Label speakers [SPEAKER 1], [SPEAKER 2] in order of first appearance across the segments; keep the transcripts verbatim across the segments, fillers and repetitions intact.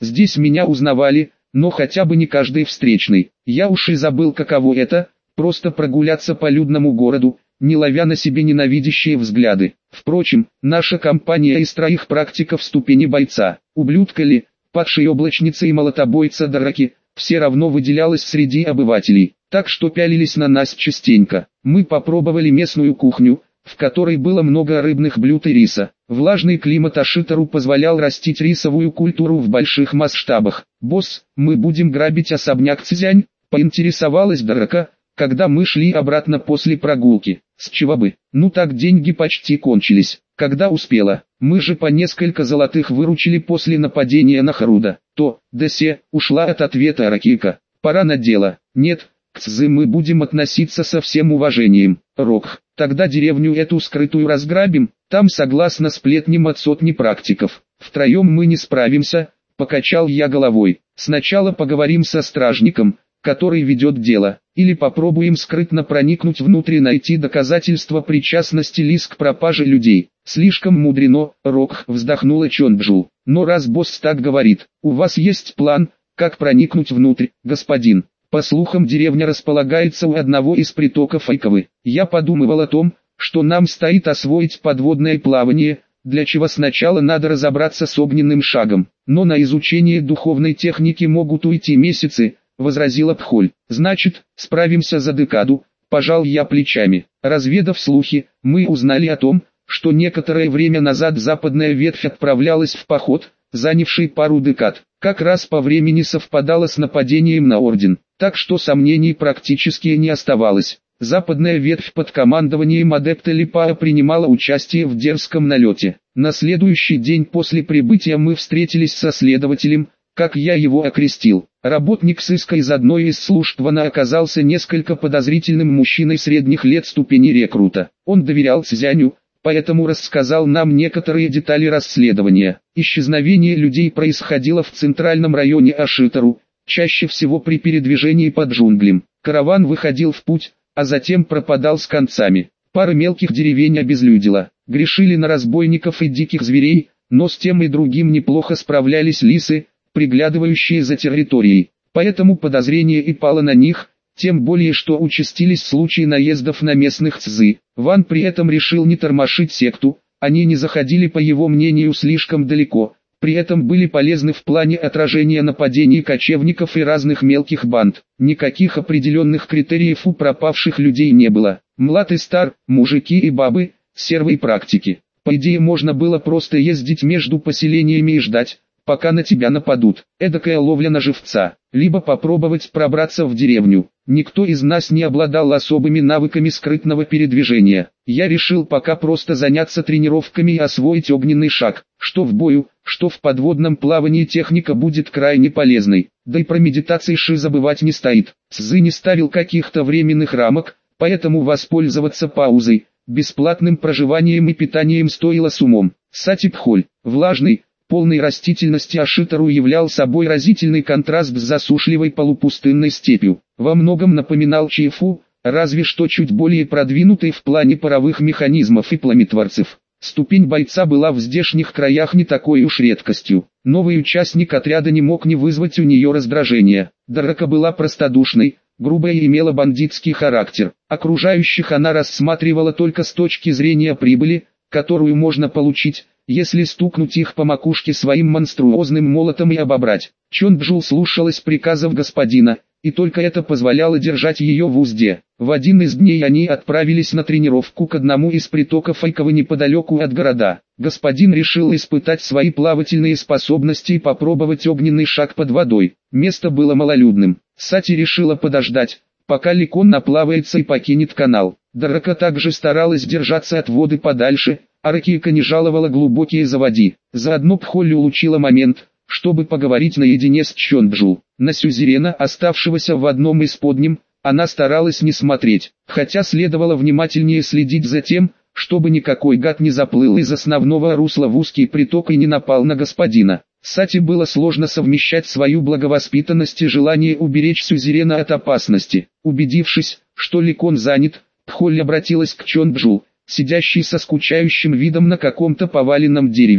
[SPEAKER 1] Здесь меня узнавали, но хотя бы не каждый встречный. Я уж и забыл, каково это, просто прогуляться по людному городу, не ловя на себе ненавидящие взгляды. Впрочем, наша компания из троих практиков ступени бойца, ублюдка ли, падшей облачницы и молотобойца Драки, все равно выделялась среди обывателей, так что пялились на нас частенько. Мы попробовали местную кухню, в которой было много рыбных блюд и риса. Влажный климат Ашитару позволял растить рисовую культуру в больших масштабах. «Босс, мы будем грабить особняк Цзянь?» — поинтересовалась Драка, когда мы шли обратно после прогулки. «С чего бы? Ну так деньги почти кончились. Когда успела? Мы же по несколько золотых выручили после нападения на Харуда». «То, да се», — ушла от ответа Аракика. «Пора на дело». «Нет, к Цзы мы будем относиться со всем уважением. Рок, тогда деревню эту скрытую разграбим, там согласно сплетням от сотни практиков. Втроем мы не справимся», — покачал я головой. «Сначала поговорим со стражником, который ведет дело, или попробуем скрытно проникнуть внутрь и найти доказательства причастности Лис к пропаже людей». «Слишком мудрено», — Рок, вздохнула Чонджу. «Но раз босс так говорит, у вас есть план, как проникнуть внутрь, господин?» «По слухам, деревня располагается у одного из притоков Айковы. Я подумывал о том, что нам стоит освоить подводное плавание, для чего сначала надо разобраться с огненным шагом. Но на изучение духовной техники могут уйти месяцы», — возразила Пхоль. «Значит, справимся за декаду», — пожал я плечами. Разведав слухи, мы узнали о том, что некоторое время назад западная ветвь отправлялась в поход, занявший пару декад. Как раз по времени совпадало с нападением на Орден, так что сомнений практически не оставалось. Западная ветвь под командованием адепта Липая принимала участие в дерзком налете. На следующий день после прибытия мы встретились со следователем, как я его окрестил. Работник сыска из одной из служб Вана оказался несколько подозрительным мужчиной средних лет ступени рекрута. Он доверял Цзяню, поэтому рассказал нам некоторые детали расследования. Исчезновение людей происходило в центральном районе Ашитару, чаще всего при передвижении по джунглям. Караван выходил в путь, а затем пропадал с концами. Пара мелких деревень обезлюдила. Грешили на разбойников и диких зверей, но с тем и другим неплохо справлялись лисы, приглядывающие за территорией. Поэтому подозрение и пало на них, тем более что участились случаи наездов на местных цзы. Ван при этом решил не тормошить секту, они не заходили по его мнению слишком далеко, при этом были полезны в плане отражения нападений кочевников и разных мелких банд. Никаких определенных критериев у пропавших людей не было. Млад и стар, мужики и бабы, сервы и практики. По идее можно было просто ездить между поселениями и ждать, пока на тебя нападут. Эдакая ловля на живца. Либо попробовать пробраться в деревню. Никто из нас не обладал особыми навыками скрытного передвижения. Я решил пока просто заняться тренировками и освоить огненный шаг. Что в бою, что в подводном плавании техника будет крайне полезной. Да и про медитации Ши забывать не стоит. Цзы не ставил каких-то временных рамок, поэтому воспользоваться паузой, бесплатным проживанием и питанием стоило с умом. Сати-Пхоль, влажный, полной растительности Ашитару являл собой разительный контраст с засушливой полупустынной степью. Во многом напоминал Чифу, разве что чуть более продвинутый в плане паровых механизмов и пламетворцев. Ступень бойца была в здешних краях не такой уж редкостью. Новый участник отряда не мог не вызвать у нее раздражения. Драка была простодушной, грубая и имела бандитский характер. Окружающих она рассматривала только с точки зрения прибыли, которую можно получить, если стукнуть их по макушке своим монструозным молотом и обобрать. Чонджу слушалась приказов господина, и только это позволяло держать ее в узде. В один из дней они отправились на тренировку к одному из притоков Айковы неподалеку от города. Господин решил испытать свои плавательные способности и попробовать огненный шаг под водой. Место было малолюдным. Сати решила подождать, пока Ликон наплавается и покинет канал. Драка также старалась держаться от воды подальше, а Ракика не жаловала глубокие заводи. Заодно Пхоль улучила момент, чтобы поговорить наедине с Чонджу. На сюзерена, оставшегося в одном из подним, она старалась не смотреть, хотя следовало внимательнее следить за тем, чтобы никакой гад не заплыл из основного русла в узкий приток и не напал на господина. Сати было сложно совмещать свою благовоспитанность и желание уберечь сюзерена от опасности. Убедившись, что Ликон занят, Пхоль обратилась к Чонджу, сидящий со скучающим видом на каком-то поваленном дереве.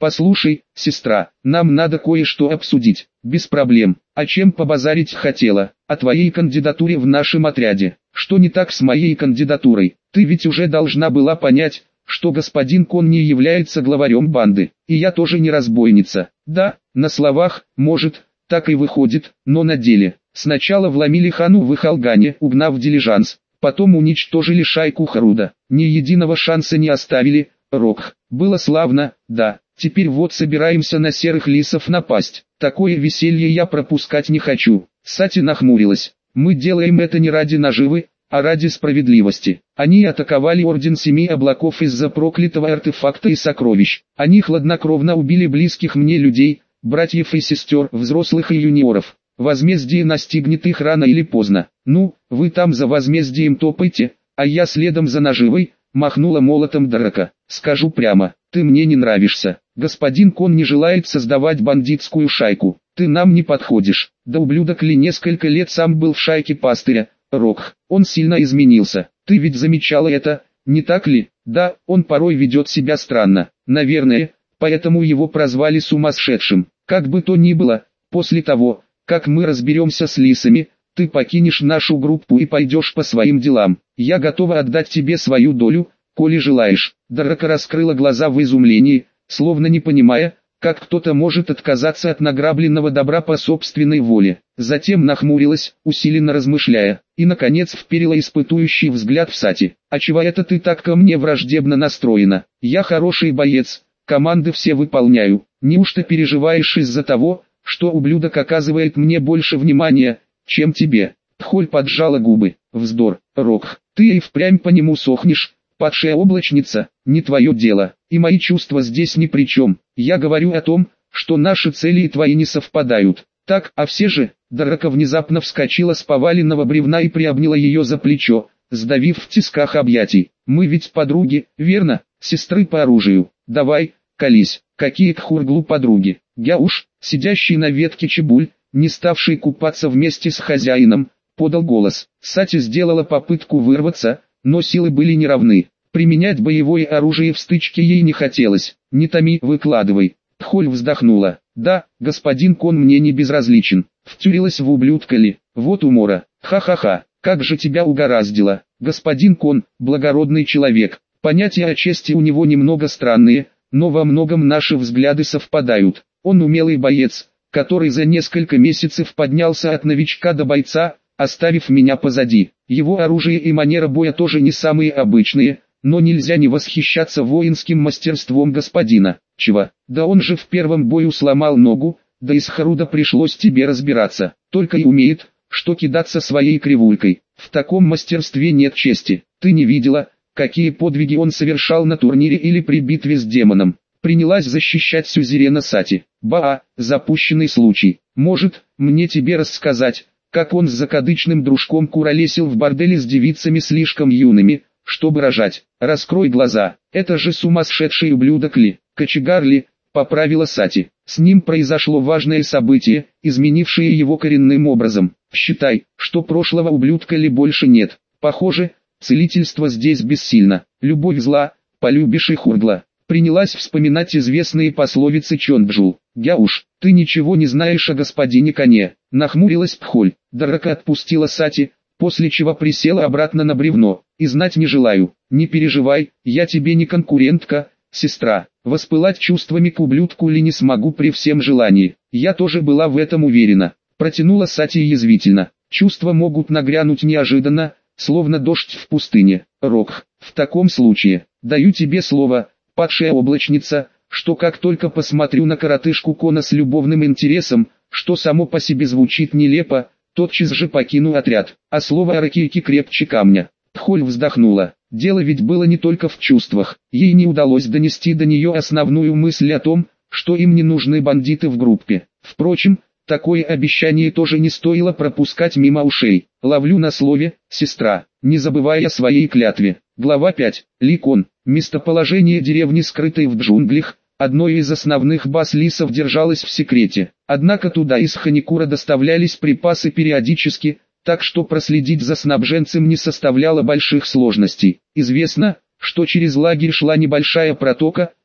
[SPEAKER 1] Послушай, сестра, нам надо кое-что обсудить. Без проблем. О чем побазарить хотела? О твоей кандидатуре в нашем отряде. Что не так с моей кандидатурой? Ты ведь уже должна была понять, что господин Кон не является главарем банды. И я тоже не разбойница. Да, на словах, может, так и выходит, но на деле. Сначала вломили хану в Ихалгане, угнав дилижанс. Потом уничтожили шайку Харуда. Ни единого шанса не оставили. Рок. Было славно, да. Теперь вот собираемся на серых лисов напасть. Такое веселье я пропускать не хочу. Сати нахмурилась. Мы делаем это не ради наживы, а ради справедливости. Они атаковали Орден Семи Облаков из-за проклятого артефакта и сокровищ. Они хладнокровно убили близких мне людей, братьев и сестер, взрослых и юниоров. Возмездие настигнет их рано или поздно. Ну, вы там за возмездием топайте, а я следом за наживой, махнула молотом Драка. Скажу прямо, ты мне не нравишься. Господин Кон не желает создавать бандитскую шайку. Ты нам не подходишь. Да ублюдок ли несколько лет сам был в шайке пастыря, Рок. Он сильно изменился. Ты ведь замечала это, не так ли? Да, он порой ведет себя странно. Наверное, поэтому его прозвали сумасшедшим. Как бы то ни было, после того, как мы разберемся с лисами, ты покинешь нашу группу и пойдешь по своим делам. Я готова отдать тебе свою долю, коли желаешь. Драка раскрыла глаза в изумлении, словно не понимая, как кто-то может отказаться от награбленного добра по собственной воле. Затем нахмурилась, усиленно размышляя, и наконец вперила испытующий взгляд в Сати. «А чего это ты так ко мне враждебно настроена? Я хороший боец, команды все выполняю. Неужто переживаешь из-за того, что ублюдок оказывает мне больше внимания, чем тебе?» Тхоль поджала губы. «Вздор, Рок, ты и впрямь по нему сохнешь, падшая облачница, не твое дело, и мои чувства здесь ни при чем. Я говорю о том, что наши цели и твои не совпадают. Так, а все же...» Драка внезапно вскочила с поваленного бревна и приобняла ее за плечо, сдавив в тисках объятий. «Мы ведь подруги, верно, сестры по оружию? Давай, колись, какие к Хурглу подруги?» Гяуш, сидящий на ветке Чебуль, не ставший купаться вместе с хозяином, подал голос. Сати сделала попытку вырваться, но силы были неравны. Применять боевое оружие в стычке ей не хотелось. «Не томи, выкладывай». Тхоль вздохнула. «Да, господин Кон мне не безразличен. Втюрилась в ублюдка ли? Вот умора. Ха-ха-ха, как же тебя угораздило. Господин Кон, благородный человек. Понятия о чести у него немного странные, но во многом наши взгляды совпадают. Он умелый боец, который за несколько месяцев поднялся от новичка до бойца, оставив меня позади. Его оружие и манера боя тоже не самые обычные, но нельзя не восхищаться воинским мастерством господина. Чего? Да он же в первом бою сломал ногу, да из Харуда пришлось тебе разбираться. Только и умеет, что кидаться своей кривулькой. В таком мастерстве нет чести. Ты не видела, какие подвиги он совершал на турнире или при битве с демоном?» Принялась защищать сюзерена Сати. «Ба, запущенный случай. Может, мне тебе рассказать, как он с закадычным дружком куролесил в борделе с девицами слишком юными, чтобы рожать? Раскрой глаза, это же сумасшедший ублюдок ли, кочегар ли?» Поправила Сати. «С ним произошло важное событие, изменившее его коренным образом. Считай, что прошлого ублюдка ли больше нет. Похоже, целительство здесь бессильно. Любовь зла, полюбишь и Хургла». Принялась вспоминать известные пословицы Чонджу. «Гяуш, ты ничего не знаешь о господине Коне», нахмурилась Тхоль. Драка отпустила Сати, после чего присела обратно на бревно. «И знать не желаю. Не переживай, я тебе не конкурентка, сестра. Воспылать чувствами к ублюдку ли не смогу при всем желании. Я тоже была в этом уверена». Протянула Сати язвительно. «Чувства могут нагрянуть неожиданно, словно дождь в пустыне. Рок, в таком случае, даю тебе слово, падшая облачница, что как только посмотрю на коротышку Кона с любовным интересом, что само по себе звучит нелепо, тотчас же покину отряд». А слово о ракейке крепче камня. Тхоль вздохнула. Дело ведь было не только в чувствах. Ей не удалось донести до нее основную мысль о том, что им не нужны бандиты в группе. Впрочем, такое обещание тоже не стоило пропускать мимо ушей. «Ловлю на слове, сестра, не забывай о своей клятве». Глава пять. Ликон. Местоположение деревни, скрытой в джунглях, одной из основных баз лисов, держалось в секрете. Однако туда из Ханикура доставлялись припасы периодически, так что проследить за снабженцем не составляло больших сложностей. Известно, что через лагерь шла небольшая протока,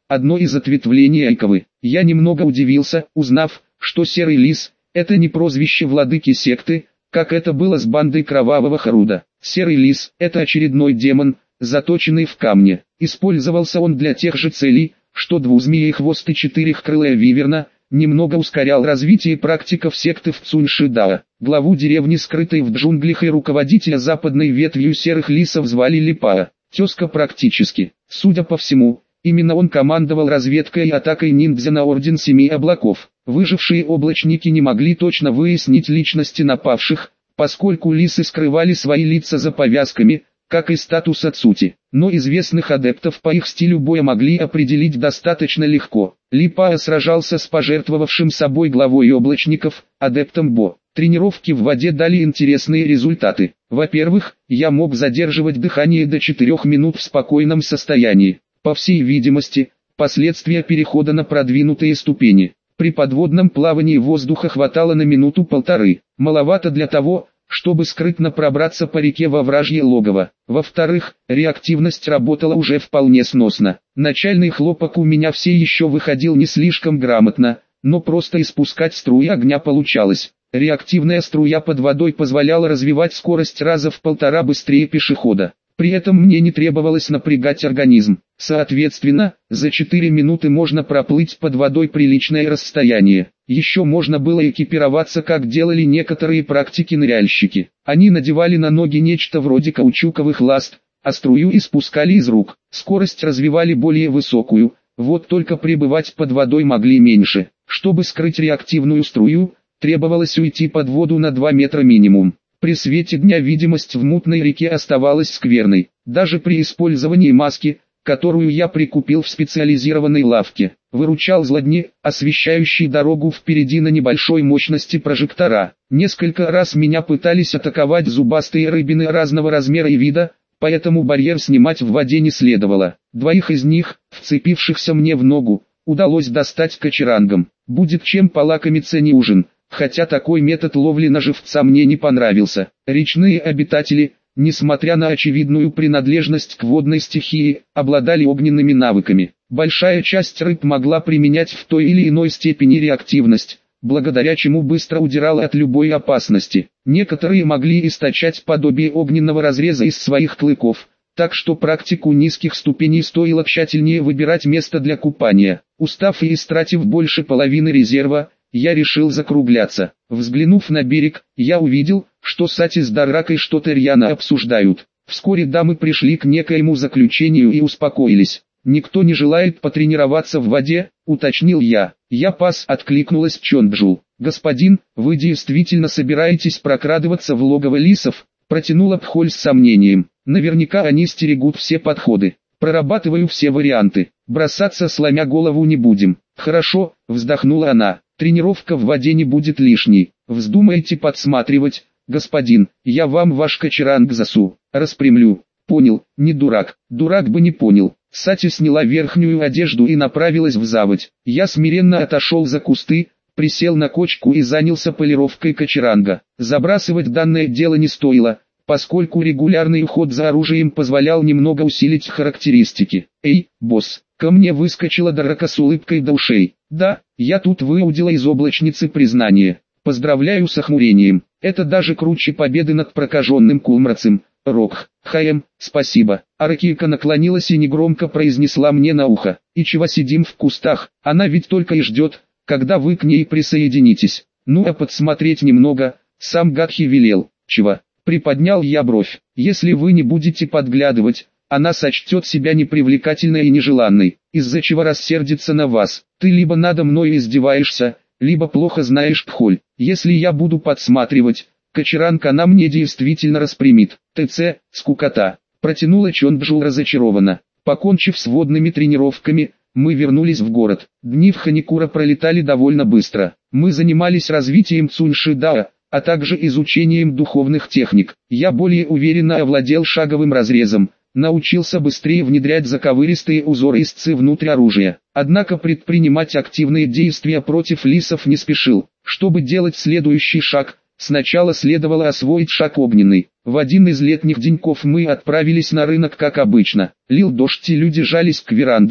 [SPEAKER 1] одно из ответвлений Айковы. Я немного удивился, узнав, что Серый Лис – это не прозвище владыки секты, как это было с бандой Кровавого Харуда. Серый Лис – это очередной демон, заточенный в камне. Использовался он для тех же целей, что двузмеей хвост и четырехкрылая виверна, немного ускорял развитие практиков секты в Цуньши-Дао. Главу деревни, скрытой в джунглях, и руководителя западной ветвью Серых Лисов звали Липаа, тезка практически. Судя по всему, именно он командовал разведкой и атакой ниндзя на Орден Семи Облаков. Выжившие облачники не могли точно выяснить личности напавших, поскольку лисы скрывали свои лица за повязками, как и статус Ацути. Но известных адептов по их стилю боя могли определить достаточно легко. Липаа сражался с пожертвовавшим собой главой облачников, адептом Бо. Тренировки в воде дали интересные результаты. Во-первых, я мог задерживать дыхание до четырёх минут в спокойном состоянии. По всей видимости, последствия перехода на продвинутые ступени. При подводном плавании воздуха хватало на минуту-полторы. Маловато для того, чтобы скрытно пробраться по реке во вражье логово. Во-вторых, реактивность работала уже вполне сносно. Начальный хлопок у меня все еще выходил не слишком грамотно, но просто испускать струи огня получалось. Реактивная струя под водой позволяла развивать скорость раза в полтора быстрее пешехода. При этом мне не требовалось напрягать организм. Соответственно, за четыре минуты можно проплыть под водой приличное расстояние. Еще можно было экипироваться, как делали некоторые практики-ныряльщики. Они надевали на ноги нечто вроде каучуковых ласт, а струю испускали из рук. Скорость развивали более высокую, вот только пребывать под водой могли меньше. Чтобы скрыть реактивную струю, требовалось уйти под воду на два метра минимум. При свете дня видимость в мутной реке оставалась скверной, даже при использовании маски, которую я прикупил в специализированной лавке. Выручал злодни, освещающий дорогу впереди на небольшой мощности прожектора. Несколько раз меня пытались атаковать зубастые рыбины разного размера и вида, поэтому барьер снимать в воде не следовало. Двоих из них, вцепившихся мне в ногу, удалось достать кочерангом. Будет чем полакомиться не ужин. Хотя такой метод ловли на живца мне не понравился. Речные обитатели, несмотря на очевидную принадлежность к водной стихии, обладали огненными навыками. Большая часть рыб могла применять в той или иной степени реактивность, благодаря чему быстро удирала от любой опасности. Некоторые могли источать подобие огненного разреза из своих клыков, так что практику низких ступеней стоило тщательнее выбирать место для купания. Устав и истратив больше половины резерва, я решил закругляться. Взглянув на берег, я увидел, что Сати с Даракой что-то рьяно обсуждают. Вскоре дамы пришли к некоему заключению и успокоились. «Никто не желает потренироваться в воде», — уточнил я. «Я пас», — откликнулась Чонджу. «Господин, вы действительно собираетесь прокрадываться в логово лисов?» — протянула Пхоль с сомнением. «Наверняка они стерегут все подходы. Прорабатываю все варианты. Бросаться сломя голову не будем». «Хорошо», — вздохнула она. «Тренировка в воде не будет лишней. Вздумаете подсматривать, господин, я вам ваш кочеранг засу, распрямлю». «Понял, не дурак». «Дурак бы не понял». Сати сняла верхнюю одежду и направилась в заводь. Я смиренно отошел за кусты, присел на кочку и занялся полировкой кочеранга. Забрасывать данное дело не стоило, поскольку регулярный уход за оружием позволял немного усилить характеристики. «Эй, босс!» Ко мне выскочила Дарака с улыбкой до ушей. «Да, я тут выудила из облачницы признание. Поздравляю с охмурением. Это даже круче победы над прокаженным кумрацем. Рок, Хаем, спасибо». Аракийка наклонилась и негромко произнесла мне на ухо. «И чего сидим в кустах? Она ведь только и ждет, когда вы к ней присоединитесь. Ну а подсмотреть немного, сам Гадхи велел». «Чего?» Приподнял я бровь. «Если вы не будете подглядывать, она сочтет себя непривлекательной и нежеланной, из-за чего рассердится на вас. Ты либо надо мной издеваешься, либо плохо знаешь Пхоль. Если я буду подсматривать, кочеранг она мне действительно распрямит». «ТЦ, скукота», протянула Чонджу разочарованно. Покончив с водными тренировками, мы вернулись в город. Дни в Ханикура пролетали довольно быстро. Мы занимались развитием Цуньши-Дао, а также изучением духовных техник. Я более уверенно овладел шаговым разрезом, научился быстрее внедрять заковыристые узоры из ци внутрь оружия. Однако предпринимать активные действия против лисов не спешил. Чтобы делать следующий шаг, сначала следовало освоить шаг огненный. В один из летних деньков мы отправились на рынок как обычно. Лил дождь и люди жались к верандам,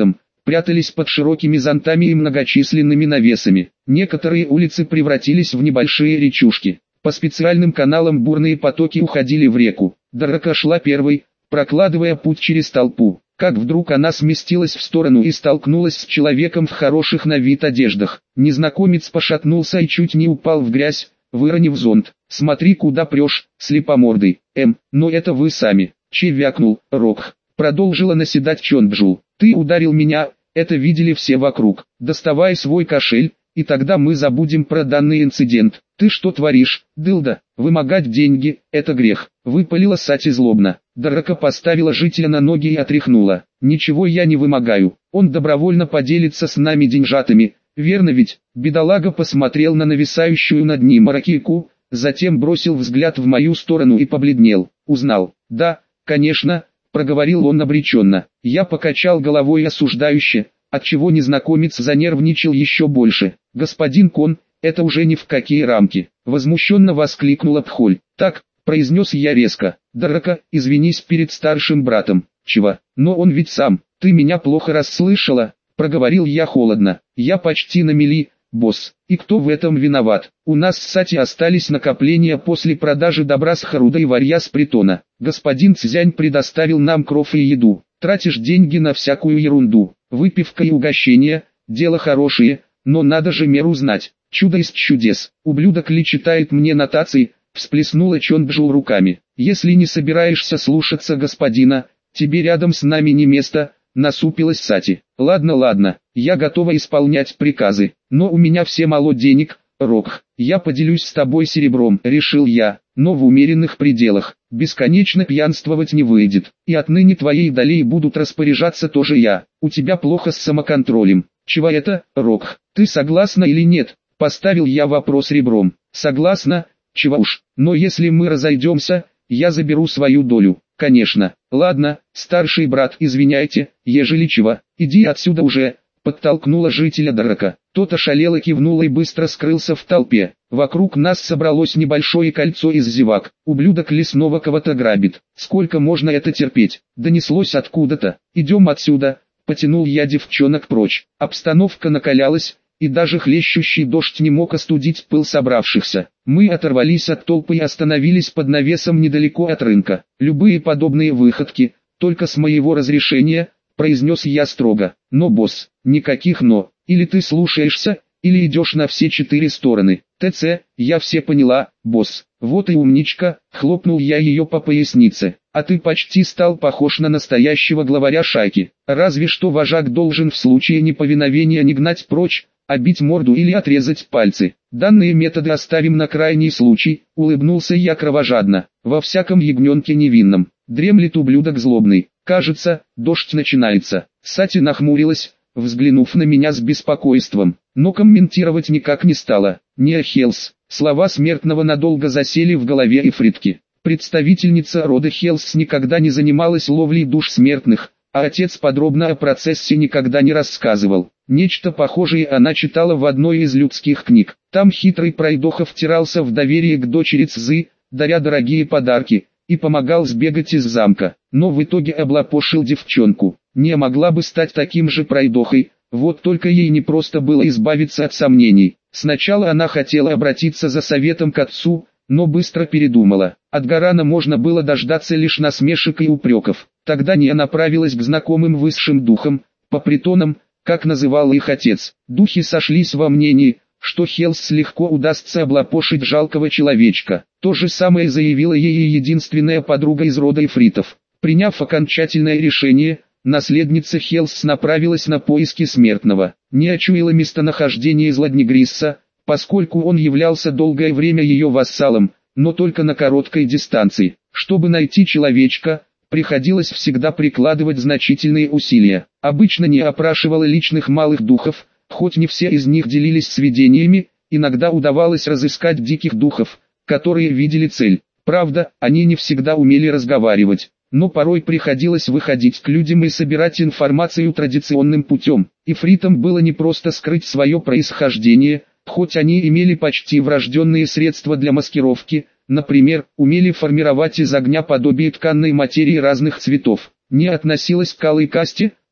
[SPEAKER 1] прятались под широкими зонтами и многочисленными навесами. Некоторые улицы превратились в небольшие речушки. По специальным каналам бурные потоки уходили в реку. Драка шла первой, прокладывая путь через толпу. Как вдруг она сместилась в сторону и столкнулась с человеком в хороших на вид одеждах. Незнакомец пошатнулся и чуть не упал в грязь, выронив зонт. «Смотри, куда прешь, слепомордый». «Эм, но это вы сами». Че вякнул, Рокх. Продолжила наседать Чонджу. «Ты ударил меня, это видели все вокруг. Доставай свой кошель, и тогда мы забудем про данный инцидент. Ты что творишь, дылда? Вымогать деньги – это грех», – выпалила Сати злобно. Драка поставила жителя на ноги и отряхнула. «Ничего я не вымогаю, он добровольно поделится с нами деньжатами, верно ведь?» Бедолага посмотрел на нависающую над ним ракейку, затем бросил взгляд в мою сторону и побледнел. «Узнал?» «Да, конечно», – проговорил он обреченно. Я покачал головой осуждающе, отчего незнакомец занервничал еще больше. «Господин Кон, это уже ни в какие рамки!» — возмущенно воскликнула Пхоль. «Так», — произнес я резко, — «Драка, извинись перед старшим братом». «Чего? Но он ведь сам, ты меня плохо расслышала», — проговорил я холодно. «Я почти на мели, босс, и кто в этом виноват? У нас с Сати остались накопления после продажи добра с Харуда и варья с притона. Господин Цзянь предоставил нам кров и еду. Тратишь деньги на всякую ерунду. Выпивка и угощения – дело хорошее, но надо же меру знать. Чудо из чудес. Ублюдок ли читает мне нотации?» – всплеснула Чонджу руками. «Если не собираешься слушаться господина, тебе рядом с нами не место», – насупилась Сати. «Ладно, ладно, я готова исполнять приказы, но у меня все мало денег, Рокх. Я поделюсь с тобой серебром», – решил я, – «но в умеренных пределах. Бесконечно пьянствовать не выйдет, и отныне твоей долей будут распоряжаться тоже я. У тебя плохо с самоконтролем». «Чего это, Рокх? Ты согласна или нет?» – поставил я вопрос ребром. «Согласна, чего уж, но если мы разойдемся, я заберу свою долю». «Конечно. Ладно, старший брат, извиняйте, ежели чего, иди отсюда уже», – подтолкнула жителя Драка. Тот ошалел и кивнул и быстро скрылся в толпе. Вокруг нас собралось небольшое кольцо из зевак. «Ублюдок лесного кого-то грабит. Сколько можно это терпеть?» – донеслось откуда-то. «Идем отсюда», – потянул я девчонок прочь. Обстановка накалялась, и даже хлещущий дождь не мог остудить пыл собравшихся. Мы оторвались от толпы и остановились под навесом недалеко от рынка. «Любые подобные выходки, только с моего разрешения», – произнес я строго. «Но, босс, никаких «но». Или ты слушаешься, или идешь на все четыре стороны. ТЦ, я все поняла, босс». «Вот и умничка», – хлопнул я ее по пояснице. «А ты почти стал похож на настоящего главаря шайки. Разве что вожак должен в случае неповиновения не гнать прочь, а бить морду или отрезать пальцы. Данные методы оставим на крайний случай», – улыбнулся я кровожадно. «Во всяком ягненке невинном дремлет ублюдок злобный. Кажется, дождь начинается». Сати нахмурилась, взглянув на меня с беспокойством, но комментировать никак не стала. «Не Хелс». Слова смертного надолго засели в голове Ифритки. Представительница рода Хелс никогда не занималась ловлей душ смертных, а отец подробно о процессе никогда не рассказывал. Нечто похожее она читала в одной из людских книг. Там хитрый пройдоха втирался в доверие к дочери Цзы, даря дорогие подарки, и помогал сбегать из замка, но в итоге облапошил девчонку. Не могла бы стать таким же пройдохой, вот только ей не просто было избавиться от сомнений. Сначала она хотела обратиться за советом к отцу, но быстро передумала. От Гарана можно было дождаться лишь насмешек и упреков. Тогда Ния направилась к знакомым высшим духам, по притонам, как называл их отец. Духи сошлись во мнении, что Хелс легко удастся облапошить жалкого человечка. То же самое заявила ей единственная подруга из рода Ифритов. Приняв окончательное решение, наследница Хелс направилась на поиски смертного. Не очуяла местонахождение Златнегрисса, поскольку он являлся долгое время ее вассалом, но только на короткой дистанции. Чтобы найти человечка, приходилось всегда прикладывать значительные усилия. Обычно не опрашивала личных малых духов, хоть не все из них делились сведениями, иногда удавалось разыскать диких духов, которые видели цель. Правда, они не всегда умели разговаривать, но порой приходилось выходить к людям и собирать информацию традиционным путем. Ифритам было непросто скрыть свое происхождение, хоть они имели почти врожденные средства для маскировки, например, умели формировать из огня подобие тканной материи разных цветов. Не относилась к алой касте,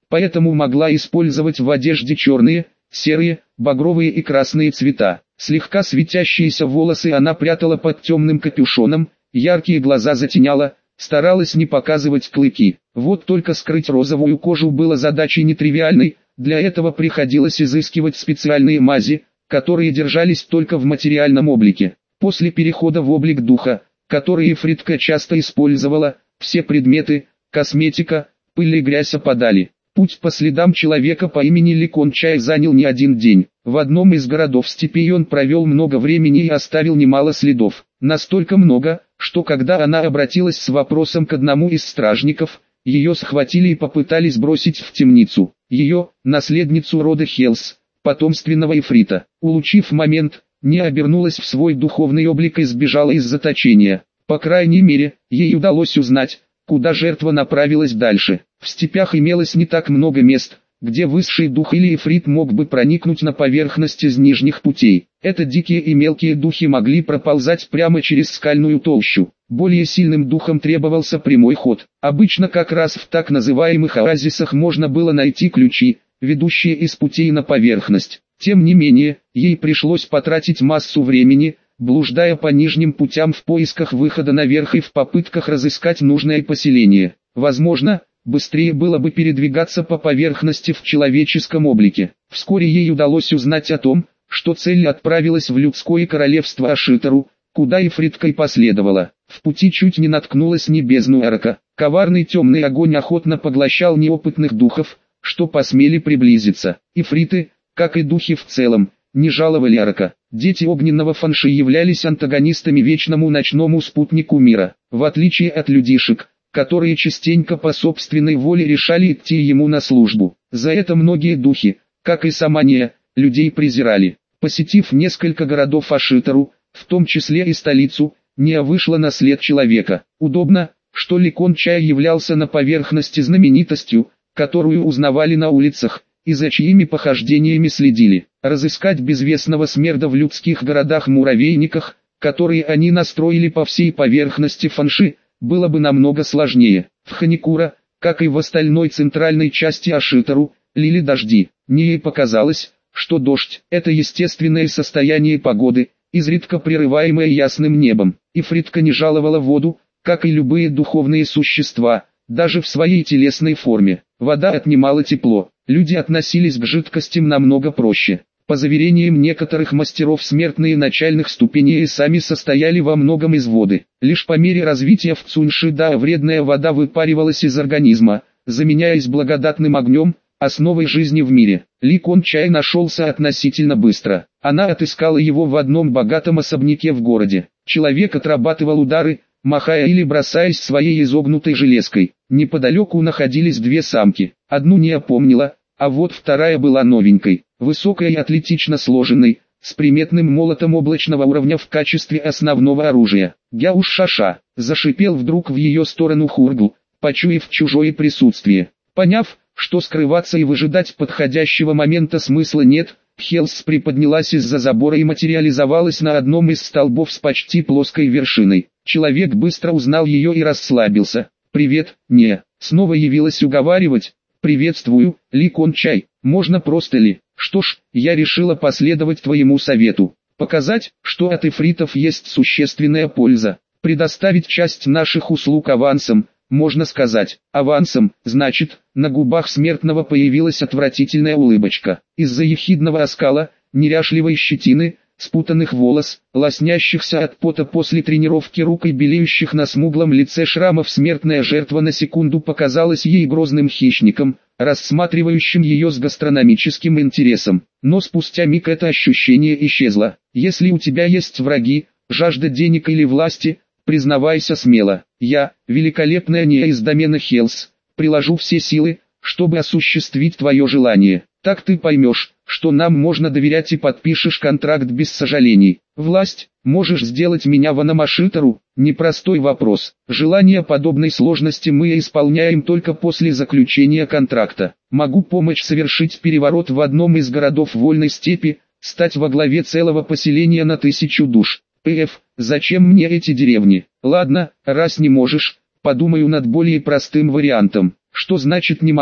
[SPEAKER 1] поэтому могла использовать в одежде черные, серые, багровые и красные цвета. Слегка светящиеся волосы она прятала под темным капюшоном, яркие глаза затеняла, старалась не показывать клыки. Вот только скрыть розовую кожу было задачей нетривиальной, для этого приходилось изыскивать специальные мази, которые держались только в материальном облике. После перехода в облик духа, который Ифритка часто использовала, все предметы, косметика, пыль и грязь опадали. Путь по следам человека по имени Ликон Чай занял не один день. В одном из городов степи он провел много времени и оставил немало следов. Настолько много, что когда она обратилась с вопросом к одному из стражников, ее схватили и попытались бросить в темницу. Ее, наследницу рода Хелс, потомственного Ифрита, улучив момент, не обернулась в свой духовный облик и сбежала из заточения. По крайней мере, ей удалось узнать, куда жертва направилась дальше. В степях имелось не так много мест, где высший дух или ифрит мог бы проникнуть на поверхность из нижних путей. Это дикие и мелкие духи могли проползать прямо через скальную толщу. Более сильным духам требовался прямой ход. Обычно как раз в так называемых оазисах можно было найти ключи, ведущие из путей на поверхность. Тем не менее, ей пришлось потратить массу времени, блуждая по нижним путям в поисках выхода наверх и в попытках разыскать нужное поселение. Возможно, быстрее было бы передвигаться по поверхности в человеческом облике. Вскоре ей удалось узнать о том, что цель отправилась в людское королевство Ашитару, куда Ифритка и последовала. В пути чуть не наткнулась на бездну Эрока. Коварный темный огонь охотно поглощал неопытных духов, что посмели приблизиться. Ифриты, как и духи в целом, не жаловали Эрока. Дети огненного фанши являлись антагонистами вечному ночному спутнику мира. В отличие от людишек, которые частенько по собственной воле решали идти ему на службу. За это многие духи, как и сама Нея, людей презирали. Посетив несколько городов Ашитару, в том числе и столицу, Нея вышла на след человека. Удобно, что Ликон Чай являлся на поверхности знаменитостью, которую узнавали на улицах, и за чьими похождениями следили. Разыскать безвестного смерда в людских городах-муравейниках, которые они настроили по всей поверхности фанши, было бы намного сложнее. В Ханикура, как и в остальной центральной части Ашитару, лили дожди. Ней показалось, что дождь – это естественное состояние погоды, изредка прерываемое ясным небом. Ифритка не жаловала воду, как и любые духовные существа, даже в своей телесной форме. Вода отнимала тепло. Люди относились к жидкостям намного проще. По заверениям некоторых мастеров, смертные начальных ступеней и сами состояли во многом из воды. Лишь по мере развития в Цуньшида вредная вода выпаривалась из организма, заменяясь благодатным огнем, основой жизни в мире. Ликон Чай нашелся относительно быстро. Она отыскала его в одном богатом особняке в городе. Человек отрабатывал удары, махая или бросаясь своей изогнутой железкой. Неподалеку находились две самки. Одну не опомнила, а вот вторая была новенькой, высокой и атлетично сложенной, с приметным молотом облачного уровня в качестве основного оружия. «Гяуш Шаша!» — зашипел вдруг в ее сторону Хургл, почуяв чужое присутствие. Поняв, что скрываться и выжидать подходящего момента смысла нет, Хелс приподнялась из-за забора и материализовалась на одном из столбов с почти плоской вершиной. Человек быстро узнал ее и расслабился. «Привет, не!» Снова явилась уговаривать. «Приветствую, Ликон Чай, можно просто ли?» «Что ж, я решила последовать твоему совету. Показать, что от ифритов есть существенная польза. Предоставить часть наших услуг авансом, можно сказать. Авансом, значит». На губах смертного появилась отвратительная улыбочка. Из-за ехидного оскала, неряшливой щетины, спутанных волос, лоснящихся от пота после тренировки рук и белеющих на смуглом лице шрамов, смертная жертва на секунду показалась ей грозным хищником, рассматривающим ее с гастрономическим интересом. Но спустя миг это ощущение исчезло. Если у тебя есть враги, жажда денег или власти, признавайся смело. Я, великолепная Нея из домена Хелс, приложу все силы, чтобы осуществить твое желание. Так ты поймешь, что нам можно доверять, и подпишешь контракт без сожалений. Власть, можешь сделать меня Ванамашитару? Непростой вопрос. Желание подобной сложности мы исполняем только после заключения контракта. Могу помочь совершить переворот в одном из городов Вольной Степи, стать во главе целого поселения на тысячу душ. Пф, зачем мне эти деревни? Ладно, раз не можешь, подумаю над более простым вариантом. Что значит не могу?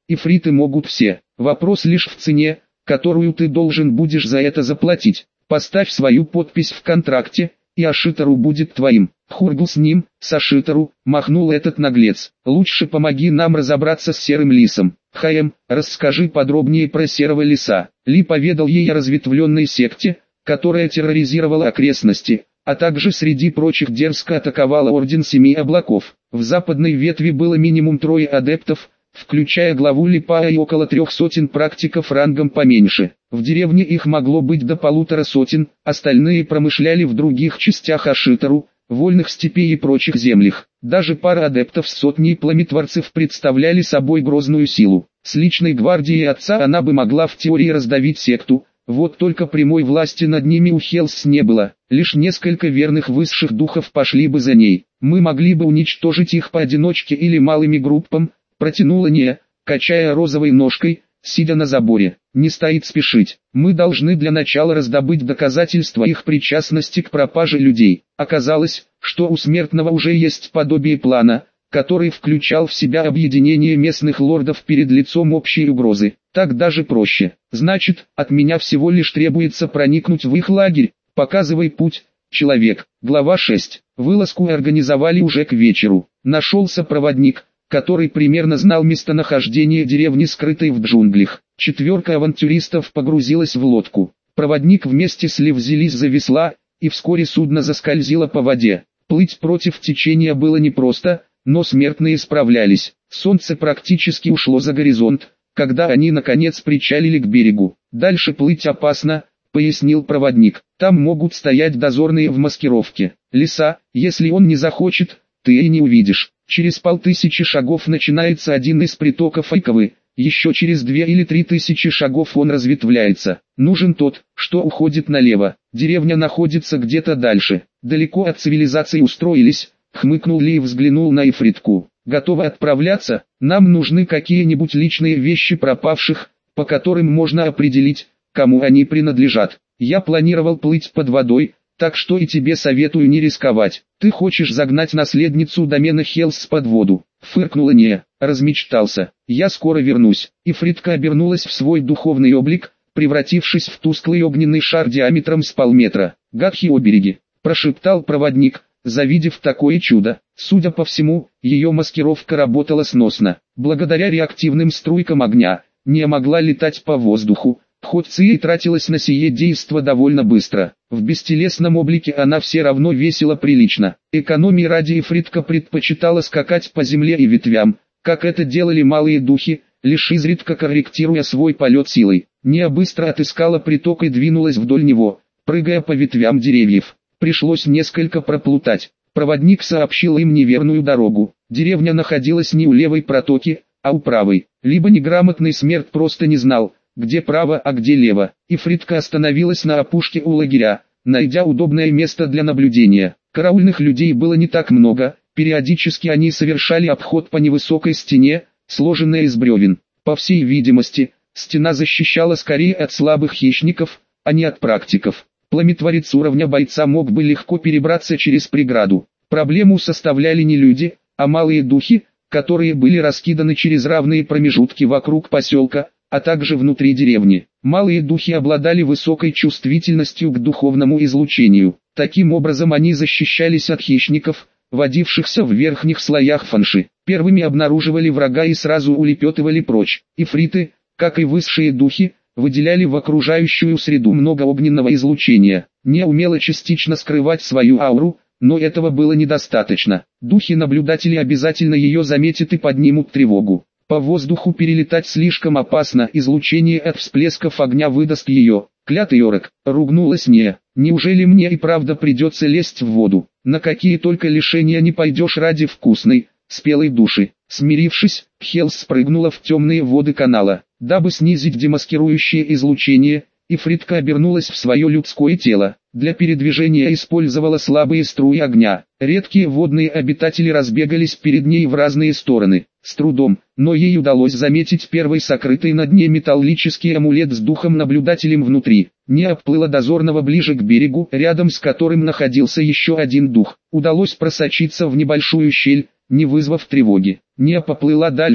[SPEAKER 1] ифриты могут все. Вопрос лишь в цене, которую ты должен будешь за это заплатить. Поставь свою подпись в контракте, и Ашитару будет твоим. Хургл с ним, с Ашитару, махнул этот наглец. Лучше помоги нам разобраться с серым лисом. Хаем, расскажи подробнее про серого лиса. Ли поведал ей о разветвленной секте, которая терроризировала окрестности, а также среди прочих дерзко атаковала Орден Семи Облаков. В западной ветви было минимум трое адептов, включая главу Липая и около трех сотен практиков рангом поменьше. В деревне их могло быть до полутора сотен, остальные промышляли в других частях Ашитару, вольных степей и прочих землях. Даже пара адептов с сотней пламетворцев представляли собой грозную силу. С личной гвардией отца она бы могла в теории раздавить секту, вот только прямой власти над ними у Хелс не было, лишь несколько верных высших духов пошли бы за ней. Мы могли бы уничтожить их поодиночке или малыми группами, протянула Нея, качая розовой ножкой, сидя на заборе. Не стоит спешить. Мы должны для начала раздобыть доказательства их причастности к пропаже людей. Оказалось, что у Смертного уже есть подобие плана, который включал в себя объединение местных лордов перед лицом общей угрозы. Так даже проще. Значит, от меня всего лишь требуется проникнуть в их лагерь. Показывай путь, человек. Глава шесть. Вылазку организовали уже к вечеру. Нашелся проводник, который примерно знал местонахождение деревни, скрытой в джунглях. Четверка авантюристов погрузилась в лодку. Проводник вместе с Ли взялись за весла, и вскоре судно заскользило по воде. Плыть против течения было непросто, но смертные справлялись. Солнце практически ушло за горизонт, когда они наконец причалили к берегу. «Дальше плыть опасно», — пояснил проводник. «Там могут стоять дозорные в маскировке. Лиса, если он не захочет, ты и не увидишь. Через полтысячи шагов начинается один из притоков Айковы, еще через две или три тысячи шагов он разветвляется. Нужен тот, что уходит налево. Деревня находится где-то дальше. Далеко от цивилизации устроились», — хмыкнул Ли и взглянул на Ифритку. «Готовы отправляться? Нам нужны какие-нибудь личные вещи пропавших, по которым можно определить, кому они принадлежат. Я планировал плыть под водой, так что и тебе советую не рисковать. Ты хочешь загнать наследницу домена Хелс под воду?» Фыркнула Нея. «Размечтался. Я скоро вернусь». Ифритка обернулась в свой духовный облик, превратившись в тусклый огненный шар диаметром с полметра. «Гадхи обереги», — прошептал проводник, завидев такое чудо. Судя по всему, ее маскировка работала сносно. Благодаря реактивным струйкам огня, Нея могла летать по воздуху, хоть Ци и тратилась на сие действо довольно быстро. В бестелесном облике она все равно весила прилично. Экономии ради Ифритка предпочитала скакать по земле и ветвям, как это делали малые духи, лишь изредка корректируя свой полет силой. Нея быстро отыскала приток и двинулась вдоль него, прыгая по ветвям деревьев. Пришлось несколько проплутать. Проводник сообщил им неверную дорогу. Деревня находилась не у левой протоки, а у правой. Либо неграмотный смерть просто не знал, где право, а где лево. Ифритка остановилась на опушке у лагеря, найдя удобное место для наблюдения. Караульных людей было не так много, периодически они совершали обход по невысокой стене, сложенной из бревен. По всей видимости, стена защищала скорее от слабых хищников, а не от практиков. Пламетворец уровня бойца мог бы легко перебраться через преграду. Проблему составляли не люди, а малые духи, которые были раскиданы через равные промежутки вокруг поселка, а также внутри деревни. Малые духи обладали высокой чувствительностью к духовному излучению. Таким образом они защищались от хищников, водившихся в верхних слоях фанши. Первыми обнаруживали врага и сразу улепетывали прочь. Ифриты, как и высшие духи, выделяли в окружающую среду много огненного излучения. Не умела частично скрывать свою ауру, но этого было недостаточно. Духи-наблюдатели обязательно ее заметят и поднимут тревогу. По воздуху перелетать слишком опасно, излучение от всплесков огня выдаст ее. «Клятый орок», — ругнулась Нея. «Неужели мне и правда придется лезть в воду? На какие только лишения не пойдешь ради вкусной, спелой души». Смирившись, Хелс спрыгнула в темные воды канала. Дабы снизить демаскирующее излучение, Ифритка обернулась в свое людское тело. Для передвижения использовала слабые струи огня. Редкие водные обитатели разбегались перед ней в разные стороны. С трудом, но ей удалось заметить первый сокрытый на дне металлический амулет с духом-наблюдателем внутри. Не обплыла дозорного ближе к берегу, рядом с которым находился еще один дух. Удалось просочиться в небольшую щель, не вызвав тревоги. Не поплыла дальше,